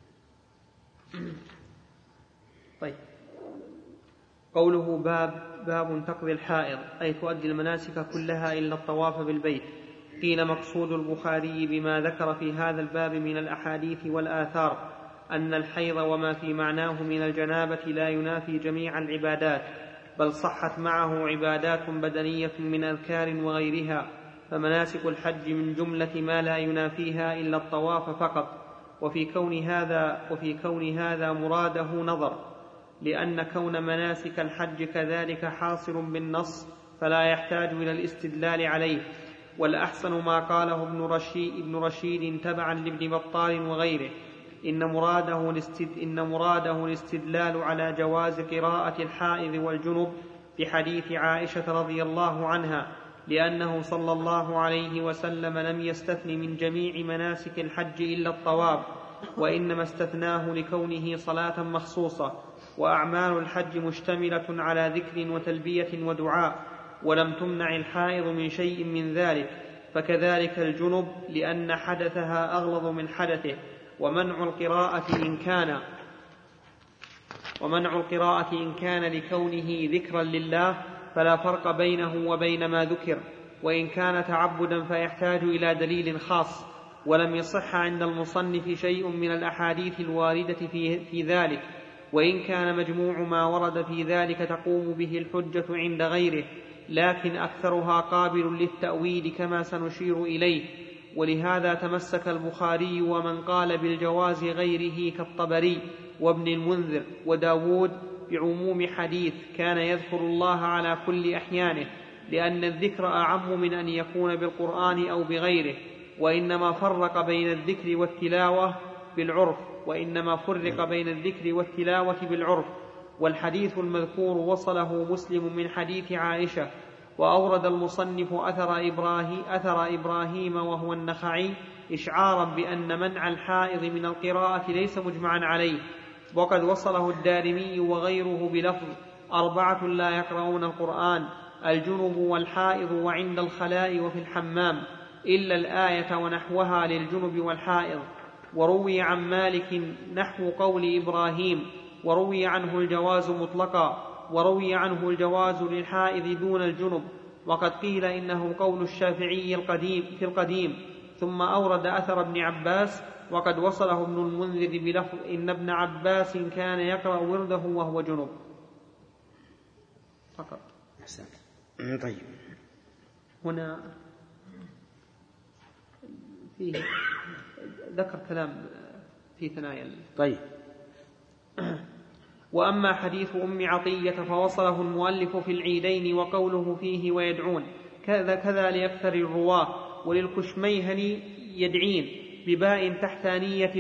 طيب، قوله باب تقضي الحائض أي تؤدي المناسك كلها إلا الطواف بالبيت. قيل مقصود البخاري بما ذكر في هذا الباب من الأحاديث والآثار أن الحيض وما في معناه من الجنابة لا ينافي جميع العبادات، بل صحت معه عبادات بدنية من أذكار وغيرها، فمناسك الحج من جملة ما لا ينافيها إلا الطواف فقط. وفي كون هذا مراده نظر، لأن كون مناسك الحج كذلك حاصل بالنص فلا يحتاج إلى الاستدلال عليه. والأحسن ما قاله ابن رشيد تبعا لابن بطال وغيره، إن مراده الاستدلال على جواز قراءة الحائض والجنب بحديث عائشة رضي الله عنها، لأنه صلى الله عليه وسلم لم يستثن من جميع مناسك الحج إلا الطواف، وإنما استثناه لكونه صلاة مخصوصة. وأعمال الحج مشتملة على ذكر وتلبية ودعاء، ولم تمنع الحائض من شيء من ذلك، فكذلك الجنب لأن حدثها أغلظ من حدثه. ومنع القراءة إن كان لكونه ذكرا لله فلا فرق بينه وبين ما ذكر، وإن كان تعبدا فيحتاج إلى دليل خاص. ولم يصح عند المصنف شيء من الأحاديث الواردة في ذلك، وإن كان مجموع ما ورد في ذلك تقوم به الحجة عند غيره، لكن أكثرها قابل للتأويل كما سنشير إليه. ولهذا تمسك البخاري ومن قال بالجواز غيره كالطبري وابن المنذر وداود بعموم حديث كان يذكر الله على كل أحيانه، لأن الذكر أعم من أن يكون بالقرآن أو بغيره، وإنما فرق بين الذكر والتلاوة بالعرف. والحديث المذكور وصله مسلم من حديث عائشة. وأورد المصنف أثر إبراهيم وهو النخعي إشعارا بأن منع الحائض من القراءة ليس مجمعا عليه، وقد وصله الدارمي وغيره بلفظ: 4 لا يقرؤون القرآن: الجنب والحائض وعند الخلاء وفي الحمام، إلا الآية ونحوها للجنب والحائض. وروي عن مالك نحو قول إبراهيم، وروي عنه الجواز مطلقا، وروي عنه الجواز للحائض دون الجنب، وقد قيل إنه قول الشافعي في القديم. ثم أورد أثر ابن عباس وقد وصله ابن المنذر بلفظ: إن ابن عباس كان يقرأ ورده وهو جنب فقط. طيب، هنا فيه ذكر كلام في ثنايا. طيب. وأما حديث أم عطية فوصله المؤلف في العيدين وقوله فيه ويدعون كذا لأكثر الرواة. وللكشميهني يدعين بباء تحتانية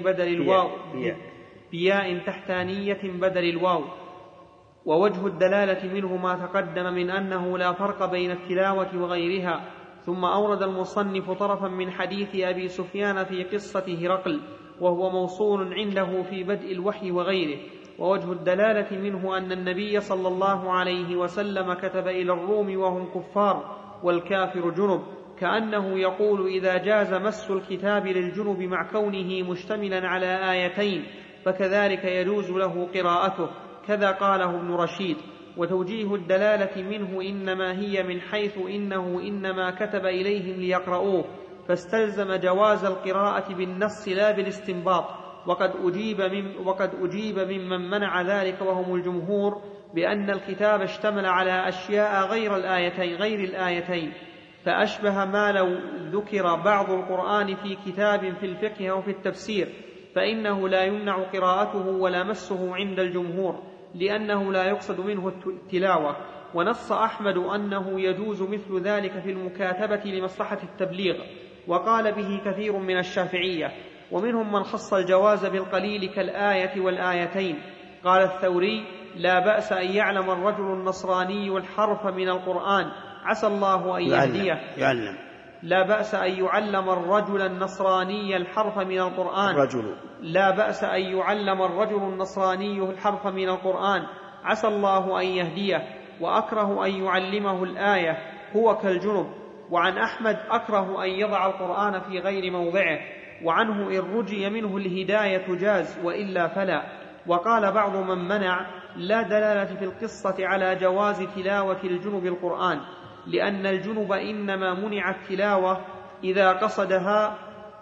بدل الواو. ووجه الدلالة منه ما تقدم من أنه لا فرق بين التلاوة وغيرها. ثم أورد المصنف طرفا من حديث أبي سفيان في قصة هرقل، وهو موصول عنده في بدء الوحي وغيره. ووجه الدلالة منه أن النبي صلى الله عليه وسلم كتب إلى الروم وهم كفار والكافر جنب، كأنه يقول إذا جاز مس الكتاب للجنب مع كونه مشتملا على آيتين فكذلك يجوز له قراءته، كذا قاله ابن رشيد. وتوجيه الدلالة منه إنما هي من حيث إنه إنما كتب إليهم ليقرؤوه، فاستلزم جواز القراءة بالنص لا بالاستنباط. وقد أجيب ممن منع ذلك وهم الجمهور بأن الكتاب اشتمل على أشياء غير الآيتين، فأشبه ما لو ذكر بعض القرآن في كتاب في الفقه أو في التفسير، فإنه لا يمنع قراءته ولا مسه عند الجمهور، لأنه لا يقصد منه التلاوة. ونص أحمد أنه يجوز مثل ذلك في المكاتبة لمصلحة التبليغ، وقال به كثير من الشافعية، ومنهم من خص الجواز بالقليل كالآية والآيتين. قال الثوري: لا بأس أن يعلم الرجل النصراني الحرف من القرآن عسى الله أن يهديه. لا بأس أن يعلم الرجل النصراني الحرف من القرآن. لا بأس أن يعلم الرجل النصراني الحرف من القرآن عسى الله أن يهديه. وأكره أن يعلمه الآية، هو كالجنب. وعن أحمد: أكره أن يضع القرآن في غير موضعه. وعنه: إن رجي منه الهداية جاز، وإلا فلا. وقال بعض من منع: لا دلالة في القصة على جواز تلاوة الجنب القرآن، لأن الجنب إنما منع التلاوة إذا قصدها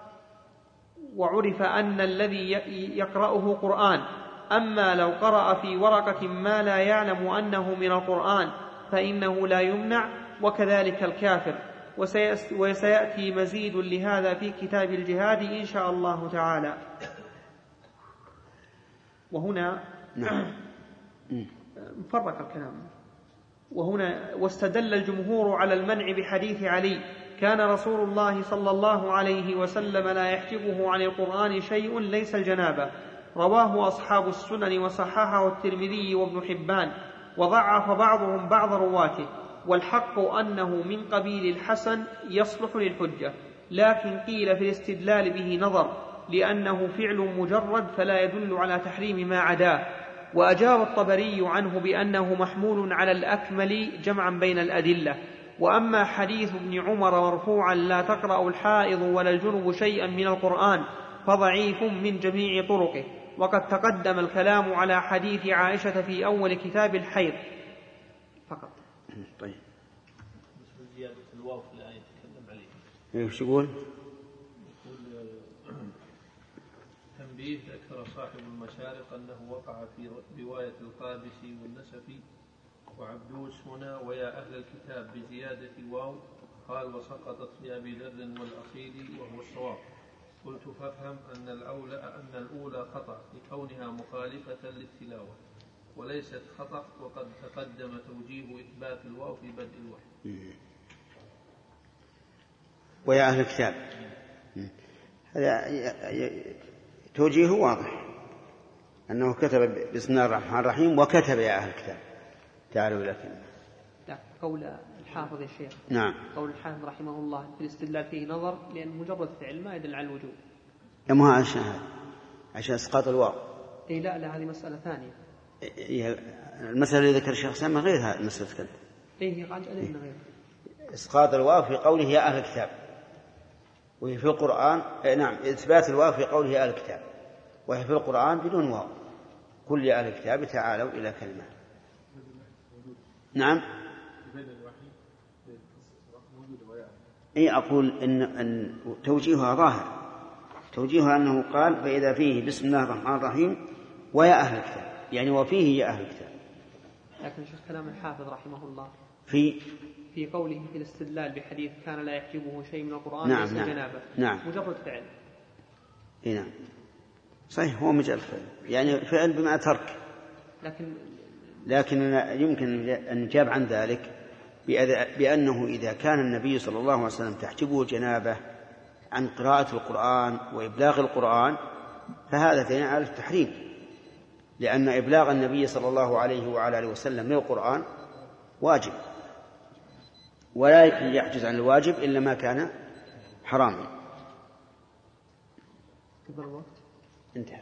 وعرف أن الذي يقرأه قرآن. أما لو قرأ في ورقة ما لا يعلم أنه من القرآن فإنه لا يمنع، وكذلك الكافر. وسيأتي مزيد لهذا في كتاب الجهاد إن شاء الله تعالى. وهنا مفرق الكلام. وهنا: واستدل الجمهور على المنع بحديث علي: كان رسول الله صلى الله عليه وسلم لا يحجبه عن القرآن شيء ليس الجنابة. رواه أصحاب السنن وصححه الترمذي وابن حبان، وضعف بعضهم بعض رواته. والحق أنه من قبيل الحسن يصلح للحجة، لكن قيل في الاستدلال به نظر، لأنه فعل مجرد فلا يدل على تحريم ما عداه. وأجاب الطبري عنه بأنه محمول على الأكمل جمعا بين الأدلة. وأما حديث ابن عمر مرفوعا: لا تقرأ الحائض ولا الجنب شيئا من القرآن، فضعيف من جميع طرقه. وقد تقدم الكلام على حديث عائشة في أول كتاب الحيض فقط. طيب، زيادة الواو في الآية تكلم عليه. ايش يقول؟ تنبيه: ذكر صاحب المشارق أنه وقع في رواية القابسي والنسفي وعبدوس هنا ويا أهل الكتاب بزيادة الواو، قال: وسقطت لأبي ذر والأصيلي وهو الصواب. قلت: فافهم أن الأولى خطأ لكونها مخالفة للتلاوة، وليست خطأ، وقد تقدم توجيه إثبات الواو في بدء الوحي. ويا أهل الكتاب، هذا توجيه واضح أنه كتب بسم الله الرحمن الرحيم وكتب يا أهل الكتاب تعالوا إلى كلمة. لا، قول الحافظ يا شيخ. نعم، قول الحافظ رحمه الله في الاستدلال فيه نظر، لأن مجرد فعل ما يدل على الوجوب. ما عشان إسقاط الواو. إيه لا هذه مسألة ثانية. المسألة اللي ذكر الشيخ سامة غير هذه المسألة كذا. إيه قال علينا غير إسقاط الواو في قوله يا أهل الكتاب، وهي في القرآن نعم إثبات الواو في قوله يا أهل الكتاب، وهي في القرآن بدون واو. كل يا أهل الكتاب تعالوا إلى كلمة. نعم. أقول إن توجيهها ظاهر، توجيهها أنه قال: فإذا فيه بسم الله الرحمن الرحيم ويا أهل الكتاب، يعني وفيه يا أهل الكتاب. لكن شوف كلام الحافظ رحمه الله في قوله في الاستدلال بحديث كان لا يحجبه شيء من القرآن نعم ليس جنابه. نعم. مجرد فعل. نعم صحيح، هو مجرد فعل، يعني فعل بمعنى ترك. لكن يمكن أن نجاب عن ذلك بأنه إذا كان النبي صلى الله عليه وسلم تحجبه جنابه عن قراءة القرآن وإبلاغ القرآن، فهذا دليل على التحريم، لأن إبلاغ النبي صلى الله عليه وعلى آله وسلم للقرآن واجب، ولا يحجز عن الواجب إلا ما كان حراما. انتهى.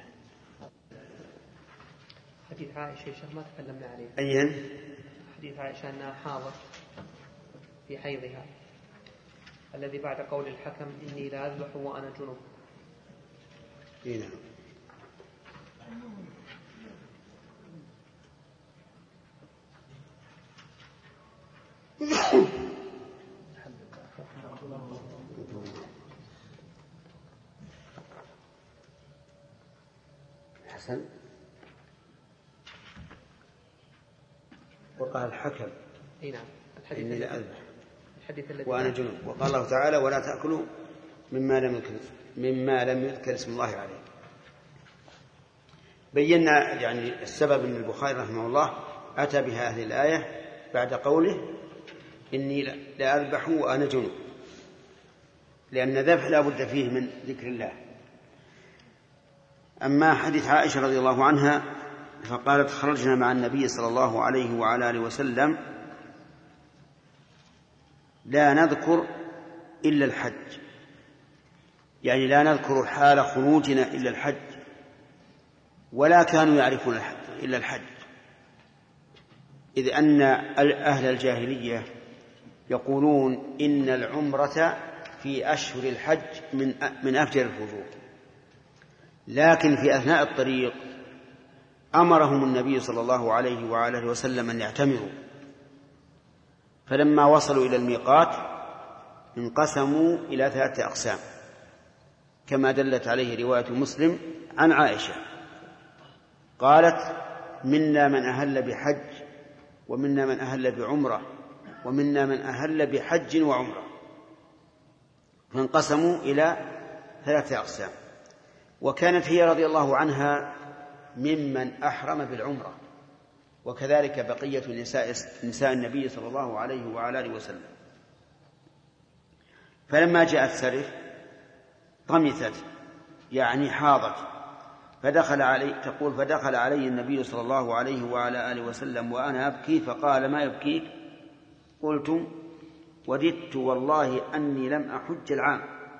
حديث عائشة ما تكلمنا عليه. أين؟ حديث عائشة أنها حاضت في حيضها، الذي بعد قول الحكم إني لا أذبح وأنا جنب. نعم. حسن. وقال الحكم نعم. إني لا أذبح وأنا جنوب. وقال الله تعالى ولا تأكلوا مما لم يذكر اسم الله عليه. بينا يعني السبب أن البخاري رحمه الله أتى بهذه الآية بعد قوله إني لا أذبح وأنا جنوب، لأن الذبح لا بد فيه من ذكر الله. أما حديث عائشة رضي الله عنها فقالت خرجنا مع النبي صلى الله عليه وعلى آله وسلم لا نذكر إلا الحج، يعني لا نذكر حال خروجنا إلا الحج، ولا كانوا يعرفون إلا الحج، إذ أن أهل الجاهلية يقولون إن العمرة في أشهر الحج من أفجر الفجور، لكن في أثناء الطريق أمرهم النبي صلى الله عليه وآله وسلم أن يعتمروا، فلما وصلوا إلى الميقات انقسموا إلى 3 أقسام كما دلت عليه رواية مسلم عن عائشة، قالت منا من أهل بحج ومنا من أهل بعمرة ومنا من أهل بحج وعمرة، فانقسموا إلى 3 أقسام. وكانت هي رضي الله عنها ممن أحرم بالعمرة، وكذلك بقية نساء النبي صلى الله عليه وعلى آله وسلم. فلما جاءت سرف طمثت يعني حاضت، فدخل علي النبي صلى الله عليه وعلى آله وسلم وأنا أبكي فقال ما يبكيك؟ قلت وددت والله أني لم أحج العام،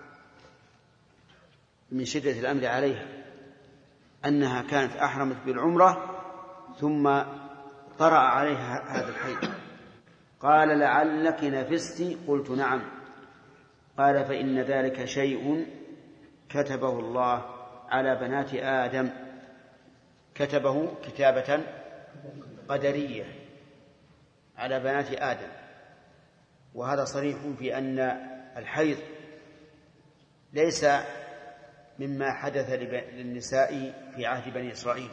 من شدة الأمر عليها أنها كانت أحرمت بالعمرة ثم طرأ عليها هذا الحيض. قال لعلك نفستي؟ قلت نعم. قال فإن ذلك شيء كتبه الله على بنات آدم، كتبه كتابة قدرية على بنات آدم، وهذا صريح في أن الحيض ليس مما حدث للنساء في عهد بني إسرائيل،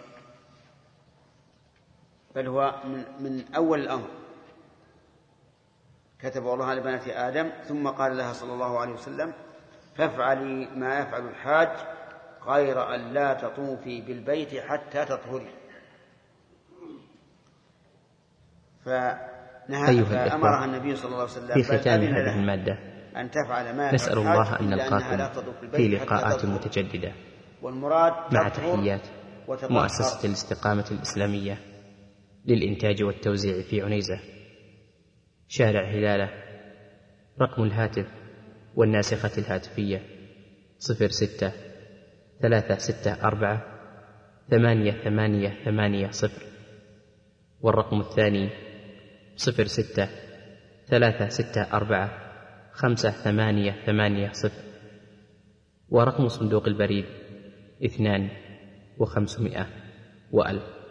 بل هو من أول الأمر كتب الله على بنات آدم، ثم قال لها صلى الله عليه وسلم فافعلي ما يفعل الحاج غير أن لا تطوفي بالبيت حتى تطهري. فأمرها النبي صلى الله عليه وسلم في ختام هذه المادة أن تفعل ما نسأل الله أن نلقاكم في لقاءات متجددة، مع تحيات مؤسسة الاستقامة الإسلامية للإنتاج والتوزيع في عنيزة، شارع هلالة. رقم الهاتف والناسخة الهاتفية 06-364-8880، والرقم الثاني 06-364-5880، ورقم صندوق البريد 2500 و1000.